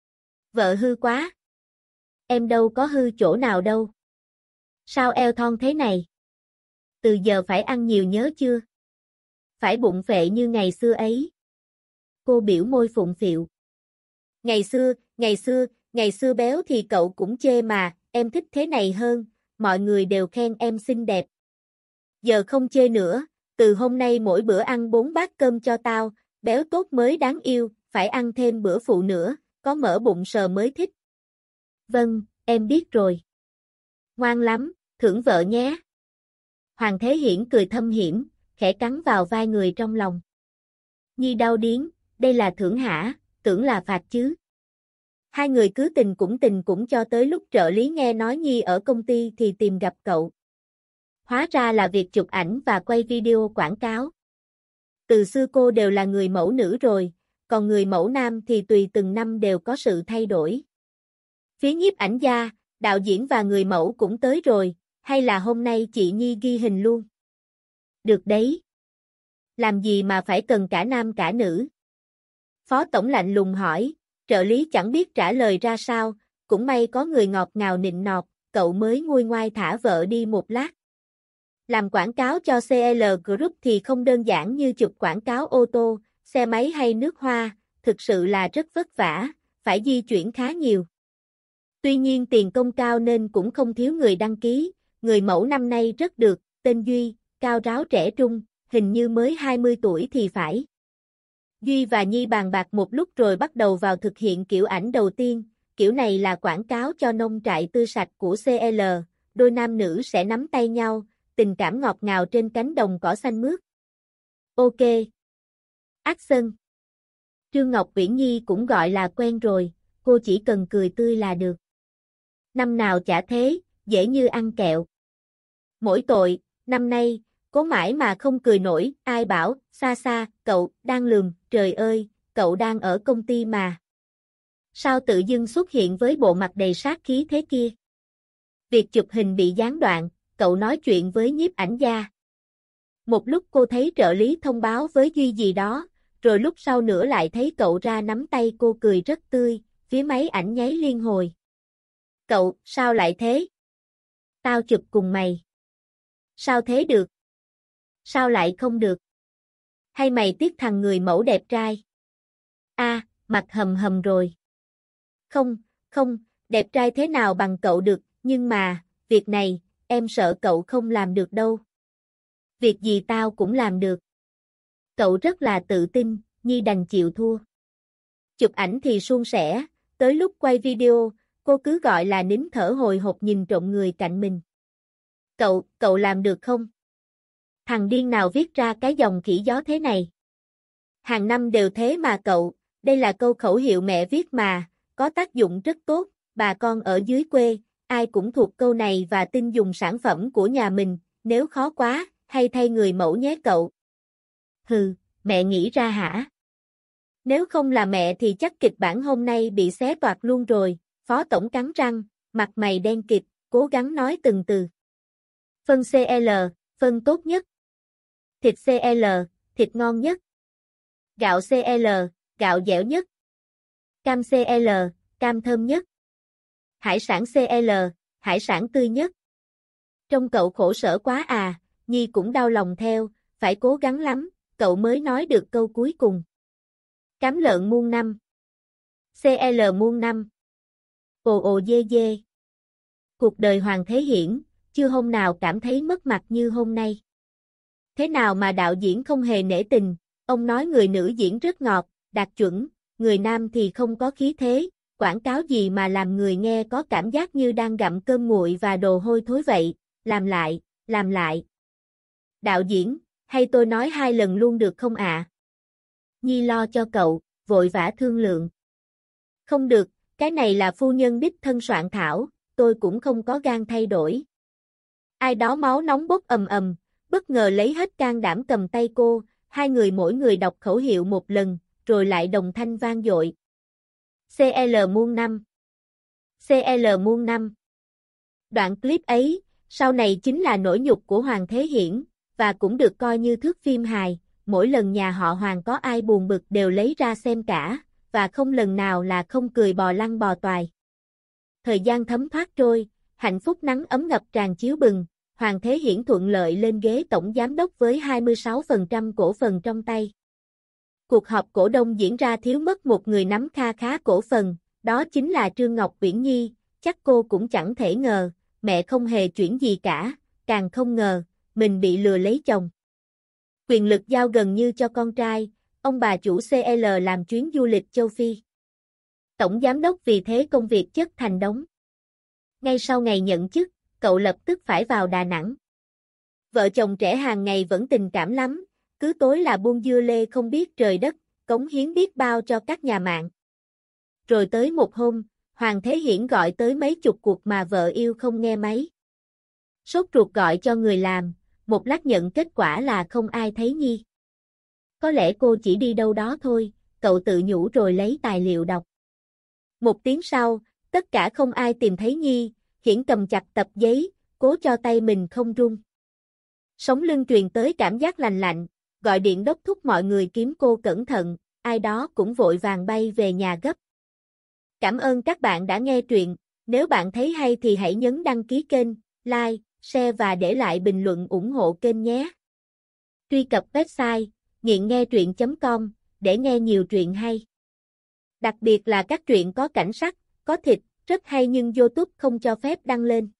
Vợ hư quá. Em đâu có hư chỗ nào đâu. Sao eo thon thế này? Từ giờ phải ăn nhiều nhớ chưa? Phải bụng phệ như ngày xưa ấy. Cô biểu môi phụng phịu. Ngày xưa, ngày xưa, ngày xưa béo thì cậu cũng chê mà, em thích thế này hơn, mọi người đều khen em xinh đẹp. Giờ không chê nữa, từ hôm nay mỗi bữa ăn bốn bát cơm cho tao, béo tốt mới đáng yêu, phải ăn thêm bữa phụ nữa, có mỡ bụng sờ mới thích. Vâng, em biết rồi. Ngoan lắm, thưởng vợ nhé. Hoàng Thế Hiển cười thâm hiểm, khẽ cắn vào vai người trong lòng. Nhi đau điếng, đây là thưởng hả, tưởng là phạt chứ. Hai người cứ tình cũng tình cũng cho tới lúc trợ lý nghe nói Nhi ở công ty thì tìm gặp cậu. Hóa ra là việc chụp ảnh và quay video quảng cáo. Từ xưa cô đều là người mẫu nữ rồi, còn người mẫu nam thì tùy từng năm đều có sự thay đổi. Phía nhiếp ảnh gia, đạo diễn và người mẫu cũng tới rồi, hay là hôm nay chị Nhi ghi hình luôn? Được đấy. Làm gì mà phải cần cả nam cả nữ? Phó tổng lạnh lùng hỏi, trợ lý chẳng biết trả lời ra sao, cũng may có người ngọt ngào nịnh nọt, cậu mới nguôi ngoai thả vợ đi một lát. Làm quảng cáo cho xê lờ Group thì không đơn giản như chụp quảng cáo ô tô, xe máy hay nước hoa, thực sự là rất vất vả, phải di chuyển khá nhiều. Tuy nhiên tiền công cao nên cũng không thiếu người đăng ký, người mẫu năm nay rất được, tên Duy, cao ráo trẻ trung, hình như mới hai mươi tuổi thì phải. Duy và Nhi bàn bạc một lúc rồi bắt đầu vào thực hiện kiểu ảnh đầu tiên, kiểu này là quảng cáo cho nông trại tươi sạch của xê lờ, đôi nam nữ sẽ nắm tay nhau, tình cảm ngọt ngào trên cánh đồng cỏ xanh mướt. Ok. Action. Trương Ngọc Uyển Nhi cũng gọi là quen rồi, cô chỉ cần cười tươi là được. Năm nào chả thế, dễ như ăn kẹo. Mỗi tội, năm nay, cố mãi mà không cười nổi, ai bảo, xa xa, cậu, đang lườm, trời ơi, cậu đang ở công ty mà. Sao tự dưng xuất hiện với bộ mặt đầy sát khí thế kia? Việc chụp hình bị gián đoạn, cậu nói chuyện với nhiếp ảnh gia. Một lúc cô thấy trợ lý thông báo với Duy gì đó, rồi lúc sau nữa lại thấy cậu ra nắm tay cô cười rất tươi, phía máy ảnh nháy liên hồi. Cậu, sao lại thế? Tao chụp cùng mày. Sao thế được? Sao lại không được? Hay mày tiếc thằng người mẫu đẹp trai? A, à, mặt hầm hầm rồi. Không, không, đẹp trai thế nào bằng cậu được, nhưng mà, việc này, em sợ cậu không làm được đâu. Việc gì tao cũng làm được. Cậu rất là tự tin, Nhi đành chịu thua. Chụp ảnh thì suôn sẻ, tới lúc quay video, cô cứ gọi là nín thở hồi hộp nhìn trộm người cạnh mình. Cậu, cậu làm được không? Thằng điên nào viết ra cái dòng khỉ gió thế này? Hàng năm đều thế mà cậu, đây là câu khẩu hiệu mẹ viết mà, có tác dụng rất tốt, bà con ở dưới quê, ai cũng thuộc câu này và tin dùng sản phẩm của nhà mình, nếu khó quá, hay thay người mẫu nhé cậu. Hừ, mẹ nghĩ ra hả? Nếu không là mẹ thì chắc kịch bản hôm nay bị xé toạc luôn rồi, Phó Tổng cắn răng, mặt mày đen kịt, cố gắng nói từng từ. Phân xê lờ, phân tốt nhất. Thịt xê lờ, thịt ngon nhất. Gạo xê lờ, gạo dẻo nhất. Cam xê lờ, cam thơm nhất. Hải sản xê lờ, hải sản tươi nhất. Trông cậu khổ sở quá à, Nhi cũng đau lòng theo, phải cố gắng lắm, cậu mới nói được câu cuối cùng. Cám lợn muôn năm. xê lờ muôn năm. Ồ ồ dê dê. Cuộc đời Hoàng Thế Hiển, chưa hôm nào cảm thấy mất mặt như hôm nay. Thế nào mà đạo diễn không hề nể tình, ông nói người nữ diễn rất ngọt, đạt chuẩn, người nam thì không có khí thế, quảng cáo gì mà làm người nghe có cảm giác như đang gặm cơm nguội và đồ hôi thối vậy, làm lại, làm lại. Đạo diễn, hay tôi nói hai lần luôn được không ạ? À? Nhi lo cho cậu, vội vã thương lượng. Không được, cái này là phu nhân đích thân soạn thảo, tôi cũng không có gan thay đổi. Ai đó máu nóng bốc ầm ầm, bất ngờ lấy hết can đảm cầm tay cô, hai người mỗi người đọc khẩu hiệu một lần, rồi lại đồng thanh vang dội. xê lờ muôn năm. xê lờ muôn năm. Đoạn clip ấy, sau này chính là nỗi nhục của Hoàng Thế Hiển, và cũng được coi như thước phim hài, mỗi lần nhà họ Hoàng có ai buồn bực đều lấy ra xem cả, và không lần nào là không cười bò lăn bò toài. Thời gian thấm thoát trôi, hạnh phúc nắng ấm ngập tràn chiếu bừng, Hoàng Thế Hiển thuận lợi lên ghế tổng giám đốc với hai mươi sáu phần trăm cổ phần trong tay. Cuộc họp cổ đông diễn ra thiếu mất một người nắm kha khá cổ phần, đó chính là Trương Ngọc Uyển Nhi, chắc cô cũng chẳng thể ngờ, mẹ không hề chuyển gì cả, càng không ngờ, mình bị lừa lấy chồng. Quyền lực giao gần như cho con trai, ông bà chủ xê lờ làm chuyến du lịch châu Phi. Tổng giám đốc vì thế công việc chất thành đống. Ngay sau ngày nhận chức, cậu lập tức phải vào Đà Nẵng. Vợ chồng trẻ hàng ngày vẫn tình cảm lắm, cứ tối là buông dưa lê không biết trời đất, cống hiến biết bao cho các nhà mạng. Rồi tới một hôm, Hoàng Thế Hiển gọi tới mấy chục cuộc mà vợ yêu không nghe máy. Sốt ruột gọi cho người làm, một lát nhận kết quả là không ai thấy Nhi. Có lẽ cô chỉ đi đâu đó thôi, cậu tự nhủ rồi lấy tài liệu đọc. Một tiếng sau, tất cả không ai tìm thấy Nhi, Hiển cầm chặt tập giấy, cố cho tay mình không run. Sống lưng truyền tới cảm giác lành lạnh, gọi điện đốc thúc mọi người kiếm cô cẩn thận, ai đó cũng vội vàng bay về nhà gấp. Cảm ơn các bạn đã nghe truyện, nếu bạn thấy hay thì hãy nhấn đăng ký kênh, like, share và để lại bình luận ủng hộ kênh nhé. Truy cập website nghiện nghe truyện chấm com để nghe nhiều truyện hay. Đặc biệt là các truyện có cảnh sắc, có thịt, rất hay nhưng YouTube không cho phép đăng lên.